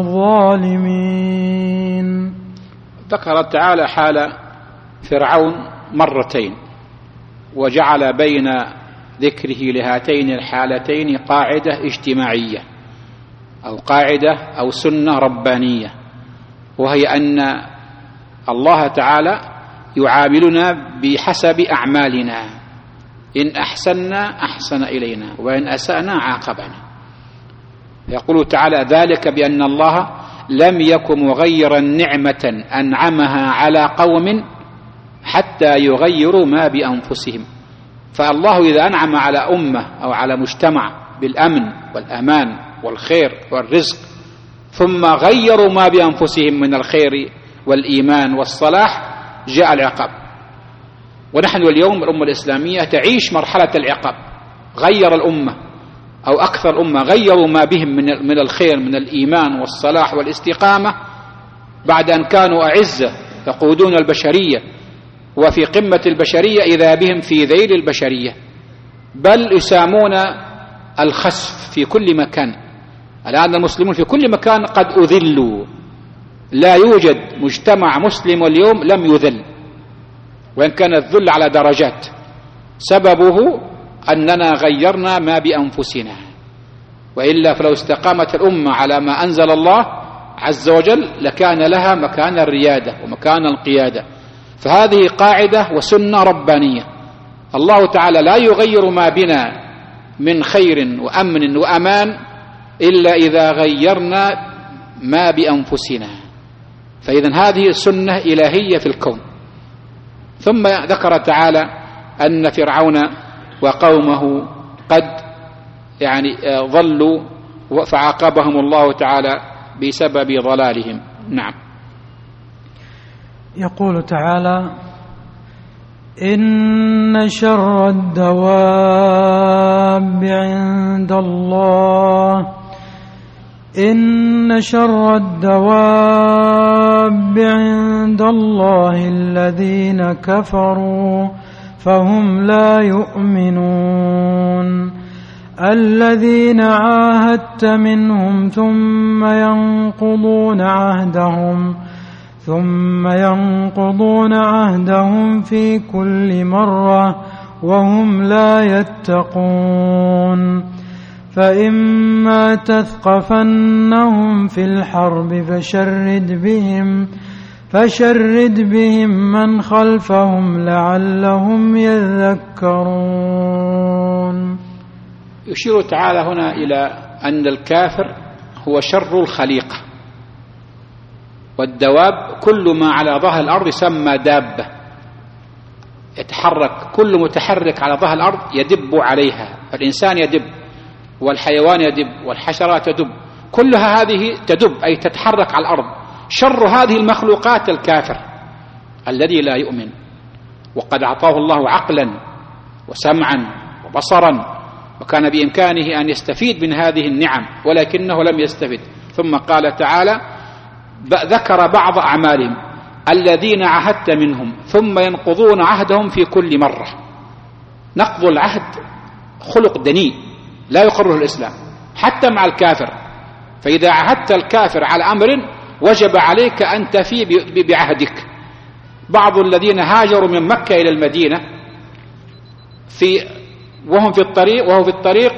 ظالمين. ذكر تعالى حال فرعون مرتين، وجعل بين ذكره لهاتين الحالتين قاعدة اجتماعية أو قاعدة أو سنة ربانية، وهي أن الله تعالى يعاملنا بحسب أعمالنا، إن أحسننا أحسن إلينا وإن أسأنا عاقبنا. يقول تعالى ذلك بأن الله لم يكن مغيرا نعمة أنعمها على قوم حتى يغيروا ما بأنفسهم. فالله إذا أنعم على أمة أو على مجتمع بالأمن والأمان والخير والرزق ثم غيروا ما بأنفسهم من الخير والإيمان والصلاح جاء العقاب. ونحن اليوم الأمة الإسلامية تعيش مرحلة العقاب. غير الأمة أو أكثر الأمة غيروا ما بهم من الخير من الإيمان والصلاح والاستقامة بعد أن كانوا أعزة يقودون البشرية وفي قمة البشرية، إذا بهم في ذيل البشرية، بل يسامون الخسف في كل مكان. الآن المسلمون في كل مكان قد أذلوا، لا يوجد مجتمع مسلم اليوم لم يذل، وإن كان الذل على درجات. سببه أننا غيرنا ما بأنفسنا، وإلا فلو استقامت الأمة على ما أنزل الله عز وجل لكان لها مكان الريادة ومكان القيادة. فهذه قاعدة وسنة ربانية. الله تعالى لا يغير ما بنا من خير وأمن وأمان إلا إذا غيرنا ما بأنفسنا. فإذن هذه سنة إلهية في الكون. ثم ذكر تعالى أن فرعون وقومه قد ضلوا فعاقبهم الله تعالى بسبب ضلالهم. نعم. يقول تعالى: إن شر الدواب عند الله الذين كفروا فهم لا يؤمنون. الذين عاهدت منهم ثم ينقضون عهدهم في كل مرة وهم لا يتقون. فإما تثقفنهم في الحرب فشرد بهم من خلفهم لعلهم يذكرون. يشير تعالى هنا إلى أن الكافر هو شر الخليقة، والدواب كل ما على ظهر الأرض يسمى دابة، يتحرك، كل متحرك على ظهر الأرض يدب عليها. فالإنسان يدب، والحيوان يدب، والحشرات تدب، كلها هذه تدب أي تتحرك على الأرض. شر هذه المخلوقات الكافر الذي لا يؤمن، وقد أعطاه الله عقلا وسمعا وبصرا، وكان بإمكانه أن يستفيد من هذه النعم ولكنه لم يستفد. ثم قال تعالى ذكر بعض أعمالهم: الذين عاهدت منهم ثم ينقضون عهدهم في كل مرة. نقض العهد خلق دنيء لا يقره الإسلام حتى مع الكافر. فإذا عاهدت الكافر على أمر وجب عليك أن تفي بعهدك. بعض الذين هاجروا من مكة إلى المدينة وهو في الطريق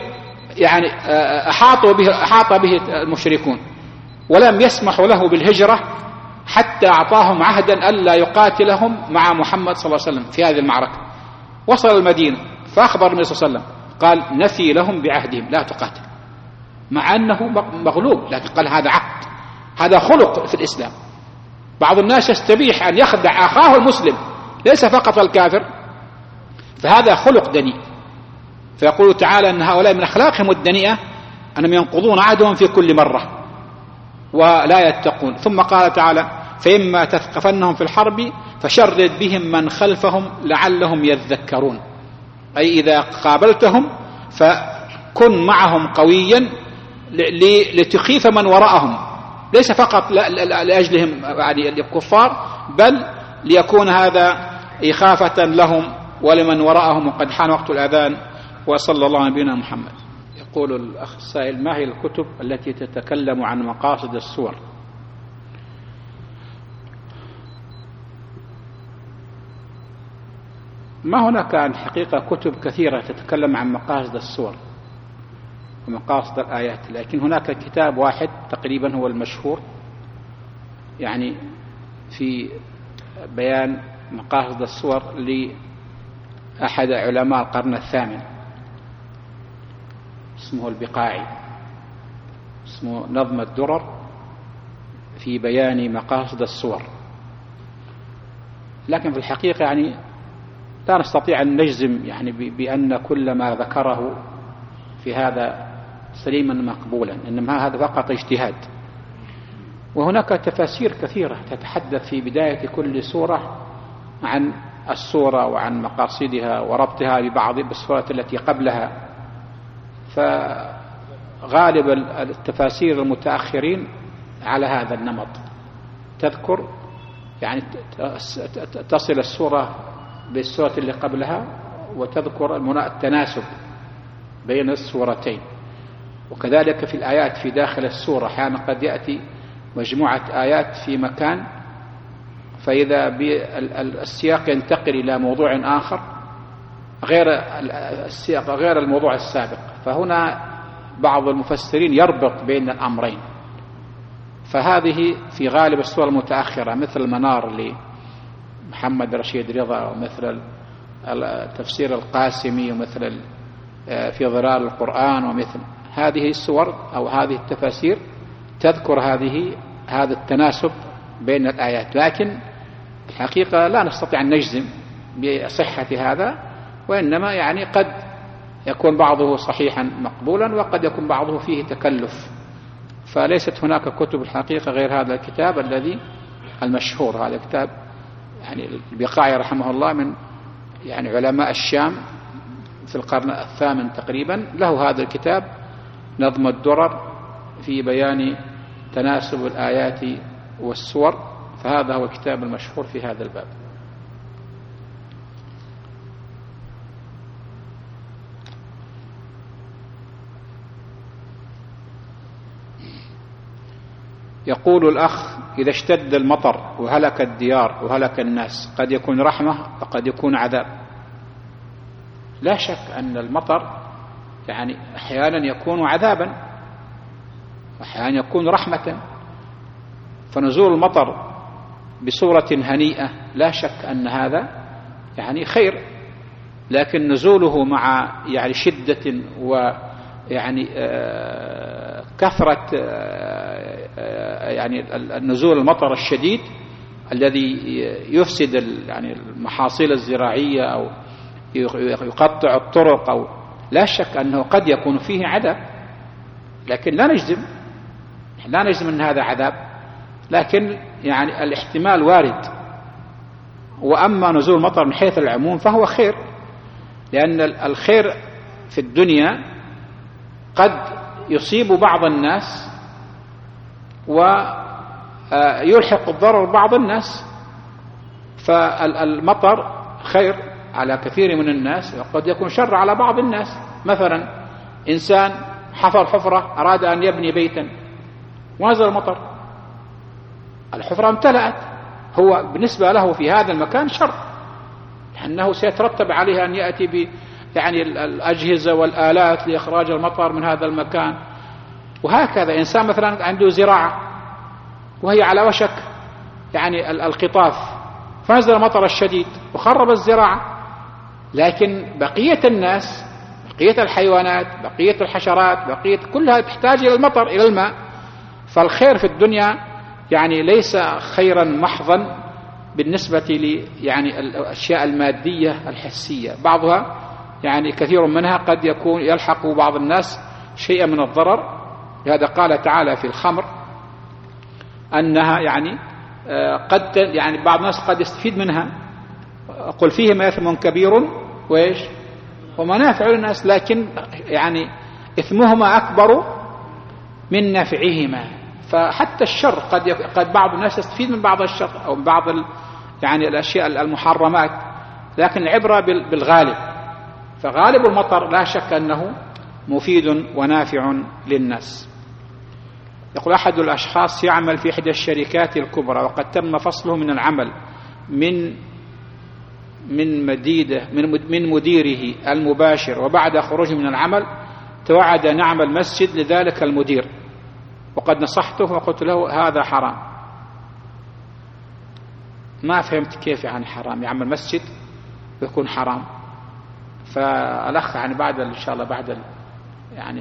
أحاط به المشركون ولم يسمحوا له بالهجرة حتى أعطاهم عهدا ألا يقاتلهم مع محمد صلى الله عليه وسلم في هذه المعركة. وصل المدينة فأخبر النبي صلى الله عليه وسلم قال: نفي لهم بعهدهم لا تقاتل، مع أنه مغلوب، لكن قال هذا عهد، هذا خلق في الإسلام. بعض الناس يستبيح أن يخدع أخاه المسلم ليس فقط الكافر، فهذا خلق دنيء. فيقول تعالى أن هؤلاء من أخلاقهم الدنيئة أنهم ينقضون عهدهم في كل مرة ولا يتقون. ثم قال تعالى: فإما تثقفنهم في الحرب فشرد بهم من خلفهم لعلهم يذكرون. أي إذا قابلتهم فكن معهم قويا لتخيف من وراءهم، ليس فقط لأجلهم يعني الكفار، بل ليكون هذا إخافة لهم ولمن وراءهم. وقد حان وقت الأذان، وصلى الله على نبينا محمد. يقول الأخ السائل: ما هي الكتب التي تتكلم عن مقاصد السور؟ ما هناك عن حقيقة كتب كثيرة تتكلم عن مقاصد السور ومقاصد الآيات، لكن هناك كتاب واحد تقريبا هو المشهور يعني في بيان مقاصد السور لأحد علماء القرن الثامن، اسمه البقاعي، اسمه نظم الدرر في بيان مقاصد السور. لكن في الحقيقة يعني لا نستطيع أن نجزم يعني بأن كل ما ذكره في هذا سليما مقبولا، إنما هذا فقط اجتهاد. وهناك تفاسير كثيرة تتحدث في بداية كل سورة عن السورة وعن مقاصدها وربطها ببعض بالسورة التي قبلها. فغالب التفاسير المتأخرين على هذا النمط، تذكر يعني تصل السورة بالسورة اللي قبلها وتذكر التناسب بين السورتين. وكذلك في الآيات في داخل السورة أحيانا قد يأتي مجموعة آيات في مكان، فإذا السياق ينتقل إلى موضوع آخر غير السياق غير الموضوع السابق، فهنا بعض المفسرين يربط بين الأمرين. فهذه في غالب السور المتأخرة مثل المنار لمحمد رشيد رضا، ومثل تفسير القاسمي، ومثل في ظلال القرآن، ومثل هذه السور أو هذه التفاسير تذكر هذا التناسب بين الآيات. لكن الحقيقة لا نستطيع أن نجزم بصحة هذا، وإنما يعني قد يكون بعضه صحيحا مقبولا وقد يكون بعضه فيه تكلف. فليست هناك كتب الحقيقة غير هذا الكتاب الذي المشهور. هذا الكتاب يعني البقاعي رحمه الله من يعني علماء الشام في القرن الثامن تقريبا، له هذا الكتاب نظم الدرر في بيان تناسب الآيات والسور، فهذا هو الكتاب المشهور في هذا الباب. يقول الأخ: إذا اشتد المطر وهلك الديار وهلك الناس قد يكون رحمة وقد يكون عذاب. لا شك أن المطر يعني أحيانا يكون عذابا وأحيانا يكون رحمة، فنزول المطر بصورة هنيئة لا شك أن هذا يعني خير، لكن نزوله مع يعني شدة ويعني كثرة يعني النزول المطر الشديد الذي يفسد يعني المحاصيل الزراعية أو يقطع الطرق، أو لا شك أنه قد يكون فيه عذاب، لكن لا نجزم أن هذا عذاب، لكن يعني الاحتمال وارد. وأما نزول المطر من حيث العموم فهو خير، لأن الخير في الدنيا قد يصيب بعض الناس ويلحق الضرر بعض الناس، فالمطر خير على كثير من الناس وقد يكون شر على بعض الناس. مثلا إنسان حفر حفرة أراد أن يبني بيتا ونزل المطر، الحفرة امتلأت، هو بالنسبة له في هذا المكان شر، لأنه سيترتب عليه أن يأتي يعني الأجهزة والآلات لإخراج المطر من هذا المكان. وهكذا إنسان مثلا عنده زراعة وهي على وشك يعني القطاف، فنزل المطر الشديد وخرب الزراعة، لكن بقية الناس، بقية الحيوانات، بقية الحشرات، بقية كلها تحتاج إلى المطر، إلى الماء. فالخير في الدنيا يعني ليس خيرا محضا بالنسبة لي يعني الأشياء المادية الحسية، بعضها يعني كثير منها قد يكون يلحق بعض الناس شيئا من الضرر. لهذا قال تعالى في الخمر أنها يعني قد بعض الناس قد يستفيد منها، قل فيهما إثم كبير وإيش ومنافع للناس، لكن يعني إثمهما أكبر من نفعهما. فحتى الشر قد بعض الناس يستفيد من بعض الشر أو من بعض يعني الأشياء المحرمات، لكن العبرة بالغالب. فغالب المطر لا شك أنه مفيد ونافع للناس. يقول أحد الأشخاص يعمل في إحدى الشركات الكبرى وقد تم فصله من العمل من مديره المباشر، وبعد خروجه من العمل توعد أن يعمل مسجد لذلك المدير، وقد نصحته وقلت له هذا حرام. ما فهمت كيف يعني حرام يعمل مسجد ويكون حرام. فالأخ يعني بعد إن شاء الله بعد يعني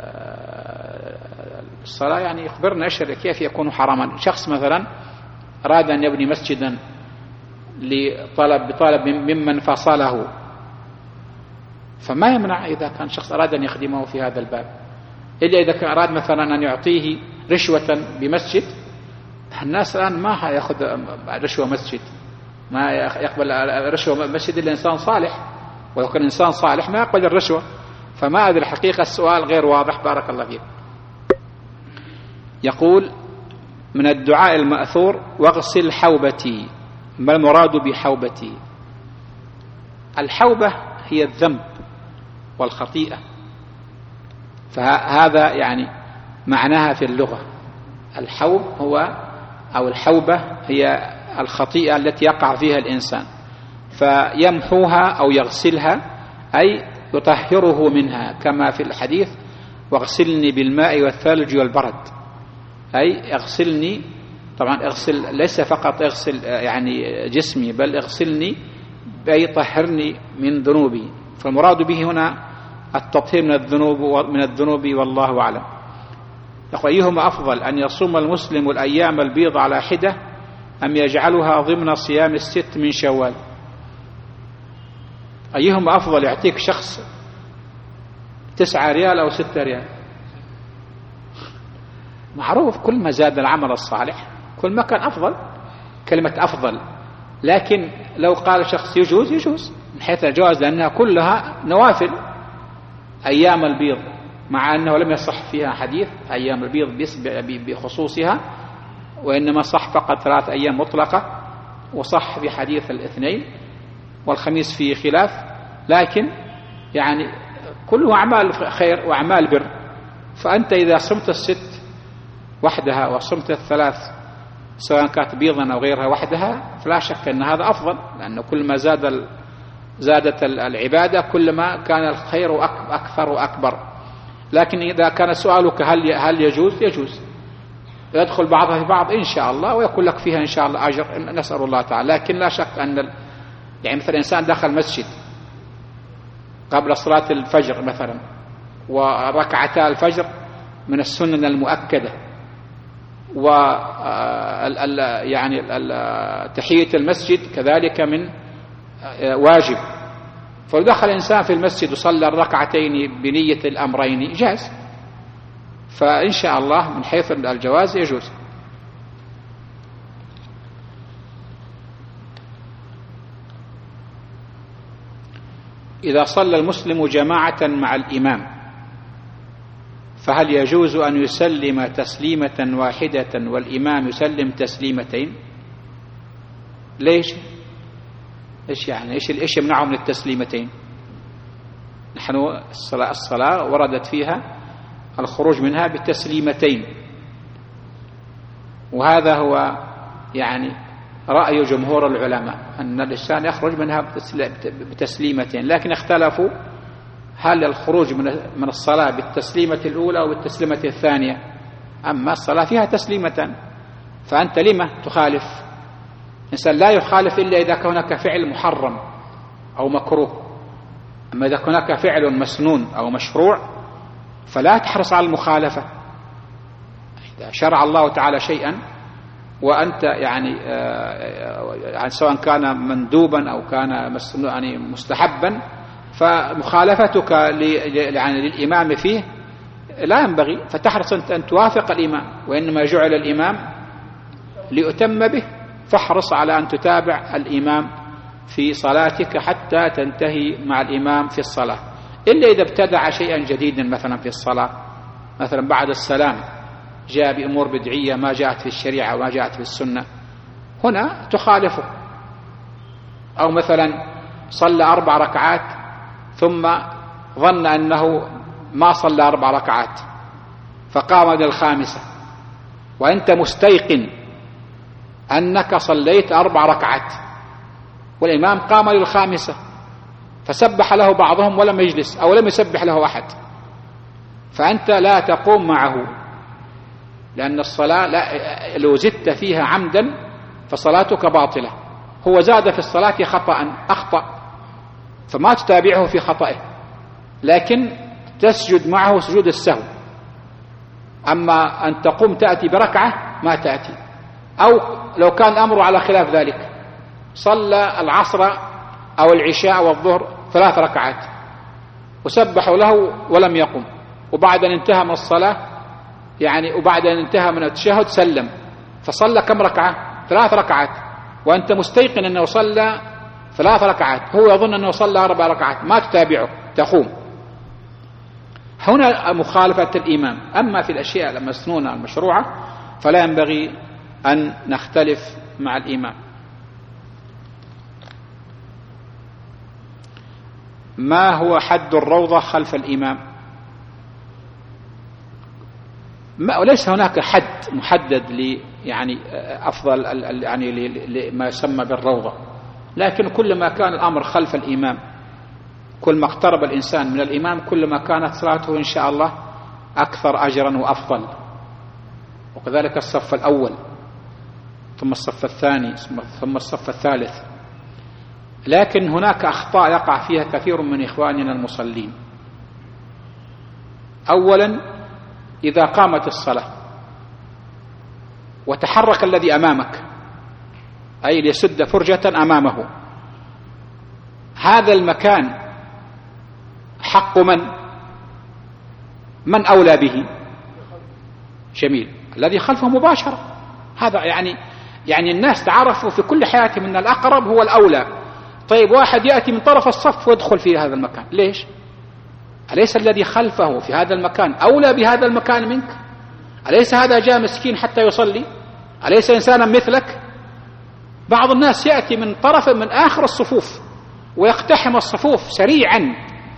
الصلاة يعني يخبرنا كيف يكون حراما. شخص مثلا أراد أن يبني مسجدا بطلب ممن فصله، فما يمنع إذا كان شخص أراد أن يخدمه في هذا الباب، إلا إذا كان أراد مثلا أن يعطيه رشوة بمسجد. الناس الآن ما يأخذ رشوة مسجد، ما يقبل رشوة مسجد إلا إنسان صالح، ولو كان إنسان صالح ما يقبل الرشوة. فما أدري الحقيقة، السؤال غير واضح. بارك الله فيك. يقول من الدعاء المأثور واغسل حوبتي. ما المراد بحوبتي؟ الحوبة هي الذنب والخطيئة، فهذا يعني معناها في اللغة. الحوب هو أو الحوبة هي الخطيئة التي يقع فيها الإنسان، فيمحوها أو يغسلها أي يطهره منها، كما في الحديث واغسلني بالماء والثلج والبرد، أي اغسلني. طبعا اغسل ليس فقط اغسل يعني جسمي، بل اغسلني أي طهرني من ذنوبي. فالمراد به هنا التطهير من الذنوب والله أعلم. يقول أيهما أفضل، أن يصوم المسلم الأيام البيض على حدة أم يجعلها ضمن صيام 6 من شوال؟ أيهما أفضل؟ يعطيك شخص 9 ريال أو 6 ريال. معروف كل ما زاد العمل الصالح كل ما كان أفضل، كلمة أفضل. لكن لو قال شخص يجوز من حيث الجواز، لأنها كلها نوافل أيام البيض، مع أنه لم يصح فيها حديث أيام البيض بخصوصها، وإنما صح فقط 3 أيام مطلقة، وصح في حديث الاثنين والخميس فيه خلاف. لكن يعني كله أعمال خير وأعمال بر. فأنت إذا صمت 6 وحدها وصمت 3 سواء كانت بيضا أو غيرها وحدها، فلا شك أن هذا أفضل، لأنه كل ما زادت العبادة كل ما كان الخير أكثر وأكبر. لكن إذا كان سؤالك هل يجوز يدخل بعضها في بعض إن شاء الله، ويكون لك فيها إن شاء الله أجر، نسأل الله تعالى. لكن لا شك أن يعني مثلا إنسان دخل مسجد قبل صلاة الفجر مثلا، وركعتا الفجر من السنن المؤكدة، يعني تحية المسجد كذلك من واجب، فدخل إنسان في المسجد وصلى الركعتين بنية الأمرين جاز. فإن شاء الله من حيث الجواز يجوز. إذا صلى المسلم جماعة مع الإمام فهل يجوز أن يسلم تسليمة واحدة والإمام يسلم تسليمتين؟ ليش يعني إيش يمنعه من التسليمتين؟ نحن الصلاة وردت فيها الخروج منها بتسليمتين، وهذا هو يعني رأي جمهور العلماء أن الإنسان يخرج منها بتسليمتين. لكن اختلفوا هل الخروج من الصلاة بالتسليمة الأولى أو بالتسليمة الثانية. أما الصلاة فيها تسليمتان، فأنت لما تخالف؟ الإنسان لا يخالف إلا إذا كان هناك فعل محرم أو مكروه. أما إذا كان هناك فعل مسنون أو مشروع فلا تحرص على المخالفة. إذا شرع الله تعالى شيئا وأنت يعني سواء كان مندوبا أو كان يعني مستحبا، فمخالفتك للإمام فيه لا ينبغي، فتحرص أن توافق الإمام، وإنما جعل الإمام ليؤتم به، فاحرص على أن تتابع الإمام في صلاتك حتى تنتهي مع الإمام في الصلاة، إلا إذا ابتدع شيئا جديدا مثلا في الصلاة، مثلا بعد السلام جاء بأمور بدعية ما جاءت في الشريعة وما جاءت في السنة، هنا تخالفه. أو مثلا صلى 4 ركعات ثم ظن أنه ما صلى 4 ركعات فقام للخامسة، وأنت مستيقن أنك صليت 4 ركعات والإمام قام للخامسة، فسبح له بعضهم ولم يجلس أو لم يسبح له أحد، فأنت لا تقوم معه، لأن الصلاة لو زدت فيها عمدا فصلاتك باطلة. هو زاد في الصلاة خطأ، أخطأ، فما تتابعه في خطئه، لكن تسجد معه سجود السهو. أما أن تقوم تأتي بركعة ما تأتي. أو لو كان الأمر على خلاف ذلك، صلى العصر أو العشاء أو الظهر 3 ركعات وسبحوا له ولم يقم، وبعد أن انتهى من الصلاة وبعد أن انتهى من التشهد سلم، فصلى كم ركعة؟ 3 ركعات، وأنت مستيقن أنه صلى 3 ركعات، هو يظن أنه صلى 4 ركعات، ما تتابعه، تقوم. هنا مخالفة الإمام. أما في الأشياء المسنونة المشروعة فلا ينبغي أن نختلف مع الإمام. ما هو حد الروضة خلف الإمام؟ وليس هناك حد محدد أفضل لما يسمى بالروضة، لكن كل ما كان الأمر خلف الإمام، كل ما اقترب الإنسان من الإمام كل ما كانت صلاته إن شاء الله أكثر أجرا وأفضل. وكذلك الصف الأول ثم الصف الثاني ثم الصف الثالث. لكن هناك أخطاء يقع فيها كثير من إخواننا المصلين. أولا، إذا قامت الصلاة وتحرك الذي أمامك، أي ليسد فرجة أمامه، هذا المكان حق من أولى به؟ جميل، الذي خلفه مباشرة. هذا يعني الناس تعرفوا في كل حياتهم أن الأقرب هو الأولى. طيب، واحد يأتي من طرف الصف ويدخل في هذا المكان، ليش؟ أليس الذي خلفه في هذا المكان أولى بهذا المكان منك؟ أليس هذا جاء مسكين حتى يصلي؟ أليس إنسانا مثلك؟ بعض الناس يأتي من طرف من آخر الصفوف ويقتحم الصفوف سريعا،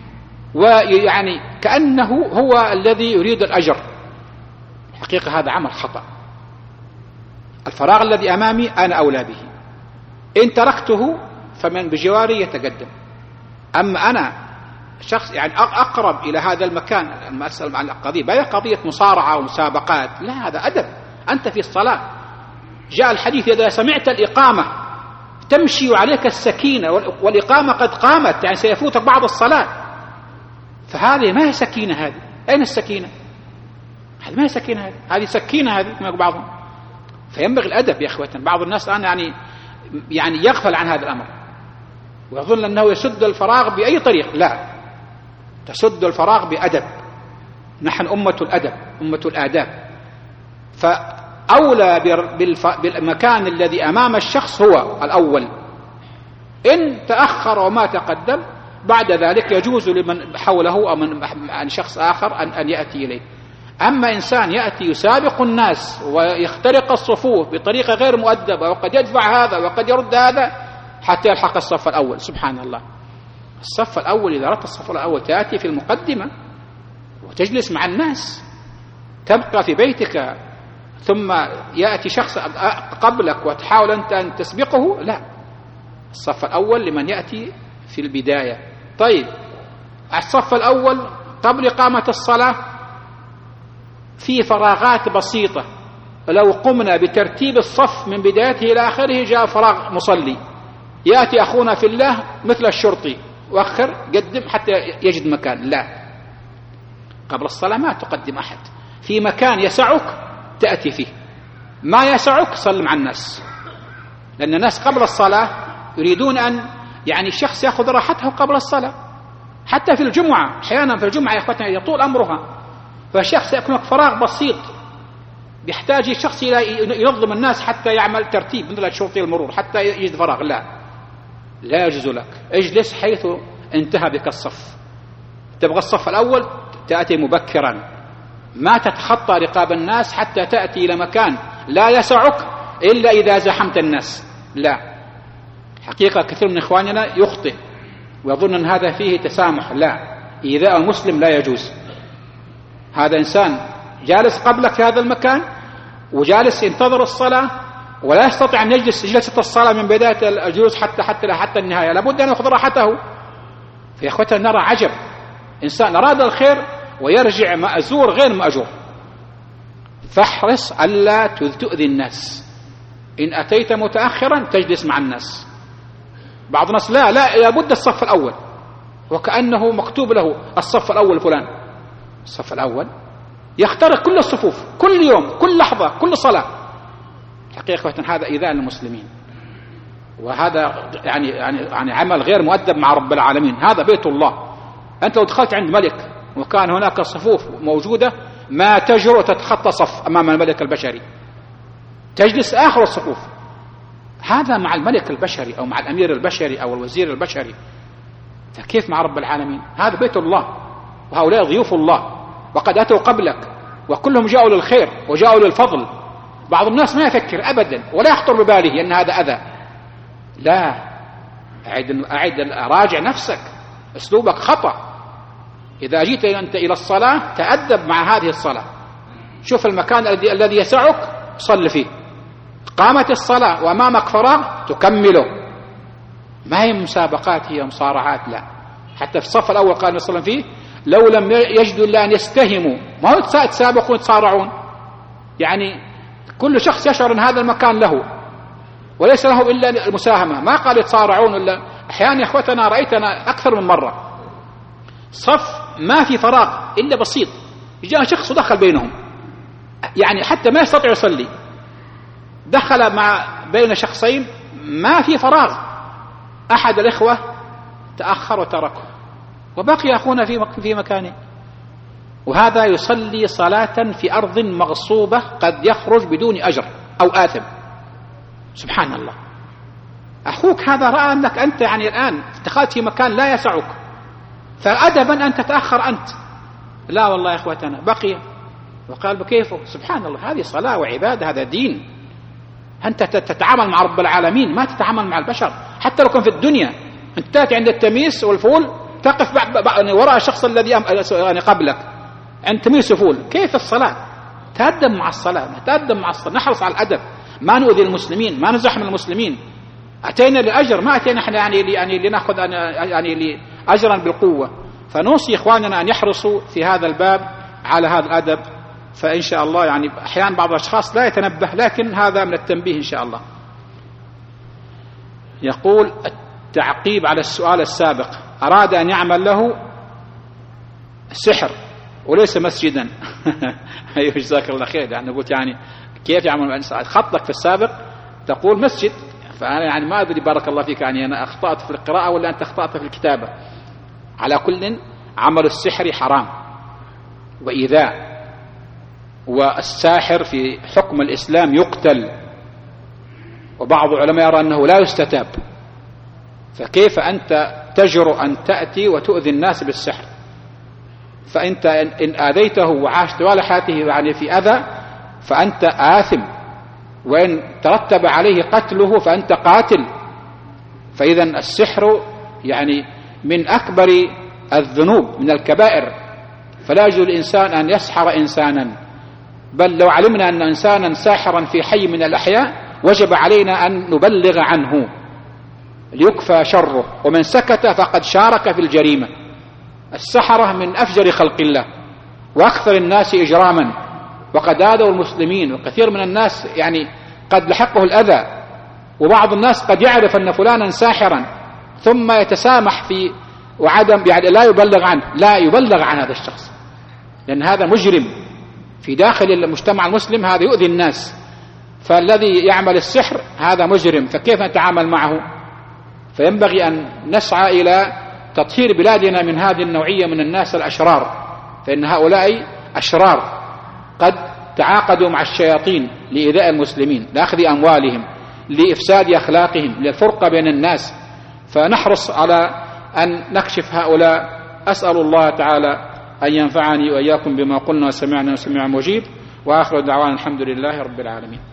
كأنه هو الذي يريد الأجر. حقيقة هذا عمل خطأ. الفراغ الذي أمامي أنا أولى به، إن تركته فمن بجواري يتقدم. أما أنا شخص أقرب إلى هذا المكان، المسألة عن القضية بين قضية مصارعة ومسابقات، لا، هذا أدب. أنت في الصلاة، جاء الحديث إذا سمعت الإقامة تمشي عليك السكينة، والإقامة قد قامت، سيفوتك بعض الصلاة. فهذه ما هي سكينة، هذه أين السكينة؟ هذه ما هي سكينة، هذه سكينة، هذه كما بعضهم. فينبغي الأدب يا إخوة. بعض الناس الآن يغفل عن هذا الأمر ويظن أنه يسد الفراغ بأي طريق. لا، تسد الفراغ بأدب. نحن أمة الأدب، أمة الآداب. فأولى بالمكان الذي أمام الشخص هو الأول. إن تأخر وما تقدم بعد ذلك يجوز لمن حوله أو من شخص آخر أن يأتي إليه. أما إنسان يأتي يسابق الناس ويخترق الصفوف بطريقة غير مؤدبة، وقد يدفع هذا وقد يرد هذا حتى يلحق الصف الأول، سبحان الله. الصف الأول، إذا أردت الصف الأول تأتي في المقدمة وتجلس مع الناس، تبقى في بيتك ثم يأتي شخص قبلك وتحاول أنت أن تسبقه. لا، الصف الأول لمن يأتي في البداية. طيب، الصف الأول قبل إقامة الصلاة في فراغات بسيطة، لو قمنا بترتيب الصف من بدايته إلى آخره جاء فراغ مصلي، يأتي أخونا في الله مثل الشرطي، وأخر قدم حتى يجد مكان. لا، قبل الصلاة ما تقدم أحد. في مكان يسعك تأتي فيه، ما يسعك صل مع الناس، لأن الناس قبل الصلاة يريدون أن الشخص يأخذ راحته قبل الصلاة. حتى في الجمعة، أحيانا في الجمعة يا أخوتنا يطول أمرها، فالشخص يكون فراغ بسيط بيحتاج الشخص إلى ينظم الناس حتى يعمل ترتيب مثل شرطي المرور حتى يجد فراغ. لا، لا يجوز لك، اجلس حيث انتهى بك الصف. تبغى الصف الأول تأتي مبكرا، ما تتخطى رقاب الناس حتى تأتي إلى مكان لا يسعك إلا إذا زحمت الناس. لا، حقيقة كثير من إخواننا يخطئ ويظن أن هذا فيه تسامح. لا، إيذاء المسلم لا يجوز. هذا إنسان جالس قبلك في هذا المكان وجالس ينتظر الصلاة ولا يستطيع أن يجلس جلسة الصلاة من بداية الجلوس حتى النهاية، لابد أن يأخذ راحته. في أخوتنا نرى عجب، إنسان أراد الخير ويرجع مأزور غير مأجور. فاحرص ألا تؤذي الناس. إن أتيت متأخرا تجلس مع الناس. بعض الناس لا لابد الصف الأول، وكأنه مكتوب له الصف الأول فلان. الصف الأول يخترق كل الصفوف، كل يوم، كل لحظة، كل صلاة. حقيقة هذا إيذاء للمسلمين، وهذا يعني عمل غير مؤدب مع رب العالمين. هذا بيت الله. أنت لو دخلت عند ملك وكان هناك صفوف موجودة ما تجرؤ تتخطى صف أمام الملك البشري، تجلس آخر الصفوف. هذا مع الملك البشري أو مع الأمير البشري أو الوزير البشري، فكيف مع رب العالمين؟ هذا بيت الله، وهؤلاء ضيوف الله وقد أتوا قبلك، وكلهم جاءوا للخير وجاءوا للفضل. بعض الناس ما يفكر أبدا ولا يخطر بباله أن هذا أذى. لا، راجع نفسك، أسلوبك خطأ. إذا جيت أنت إلى الصلاة تأدب مع هذه الصلاة، شوف المكان الذي يسعك صل فيه. قامت الصلاة وأمامك فراغ تكمله، ما هي مسابقات، هي مصارعات. لا، حتى في الصف الأول قال صلى الله عليه وسلم فيه لو لم يجدوا إلا أن يستهموا، ما هو يتسابقون يتصارعون، يعني كل شخص يشعر أن هذا المكان له وليس له إلا المساهمة. ما قال يتصارعون. إلا أحيانا يا أخوتنا رأيتنا أكثر من مرة صف ما في فراغ إلا بسيط، جاء شخص ودخل بينهم، يعني حتى ما يستطيع يصلي، دخل بين شخصين ما في فراغ. أحد الإخوة تأخر وتركه وبقي أخونا في مكانه، وهذا يصلي صلاة في أرض مغصوبة قد يخرج بدون أجر أو آثم. سبحان الله. أخوك هذا رأى أنك أنت يعني الآن دخلت في مكان لا يسعك، فأدبا أن تتأخر أنت. لا والله يا إخوتنا بقي وقال بكيفه. سبحان الله، هذه صلاة وعبادة، هذا دين. أنت تتعامل مع رب العالمين، ما تتعامل مع البشر. حتى لو كان في الدنيا أنت تأتي عند التميس والفول تقف وراء الشخص الذي قبلك عند تميس وفول، كيف الصلاة؟ تأدب مع الصلاة، نتأدب مع الصلاة، نحرص على الأدب، ما نؤذي المسلمين، ما نزحم المسلمين. أتينا لأجر، ما أتينا احنا يعني لنأخذ يعني أجرا بالقوة. فنوصي إخواننا أن يحرصوا في هذا الباب على هذا الأدب. فإن شاء الله يعني أحيانا بعض الأشخاص لا يتنبه، لكن هذا من التنبيه إن شاء الله. يقول التعقيب على السؤال السابق، أراد أن يعمل له سحر وليس مسجدا. أيوة جزاك الله خير. يعني قلت يعني كيف يعمل؟ خطك في السابق تقول مسجد، فأنا يعني ما أدري بارك الله فيك، يعني أنا أخطأت في القراءة ولا أنت أخطأت في الكتابة. على كل عمل السحر حرام وإيذاء، والساحر في حكم الإسلام يقتل، وبعض العلماء يرى أنه لا يستتاب. فكيف أنت تجرؤ أن تأتي وتؤذي الناس بالسحر؟ فأنت إن آذيته وعاش طوال حياته يعني في أذى فأنت آثم، وإن ترتب عليه قتله فأنت قاتل. فإذا السحر يعني من أكبر الذنوب، من الكبائر، فلا يجوز للإنسان أن يسحر إنسانا. بل لو علمنا أن إنسانا ساحرا في حي من الأحياء وجب علينا أن نبلغ عنه ليكفى شره، ومن سكت فقد شارك في الجريمة. السحرة من أفجر خلق الله وأكثر الناس إجراما، وقد آذوا المسلمين، وكثير من الناس يعني قد لحقه الأذى. وبعض الناس قد يعرف أن فلانا ساحرا ثم يتسامح في وعدم يعني لا يبلغ عنه، لا يبلغ عن هذا الشخص، لأن هذا مجرم في داخل المجتمع المسلم، هذا يؤذي الناس. فالذي يعمل السحر هذا مجرم، فكيف نتعامل معه؟ فينبغي أن نسعى إلى تطهير بلادنا من هذه النوعية من الناس الأشرار، فإن هؤلاء أشرار قد تعاقدوا مع الشياطين لإيذاء المسلمين، لأخذ أموالهم، لإفساد أخلاقهم، للفرقة بين الناس. فنحرص على أن نكشف هؤلاء. أسأل الله تعالى أن ينفعني وإياكم بما قلنا وسمعنا وسمع مجيب، وآخر دعوانا الحمد لله رب العالمين.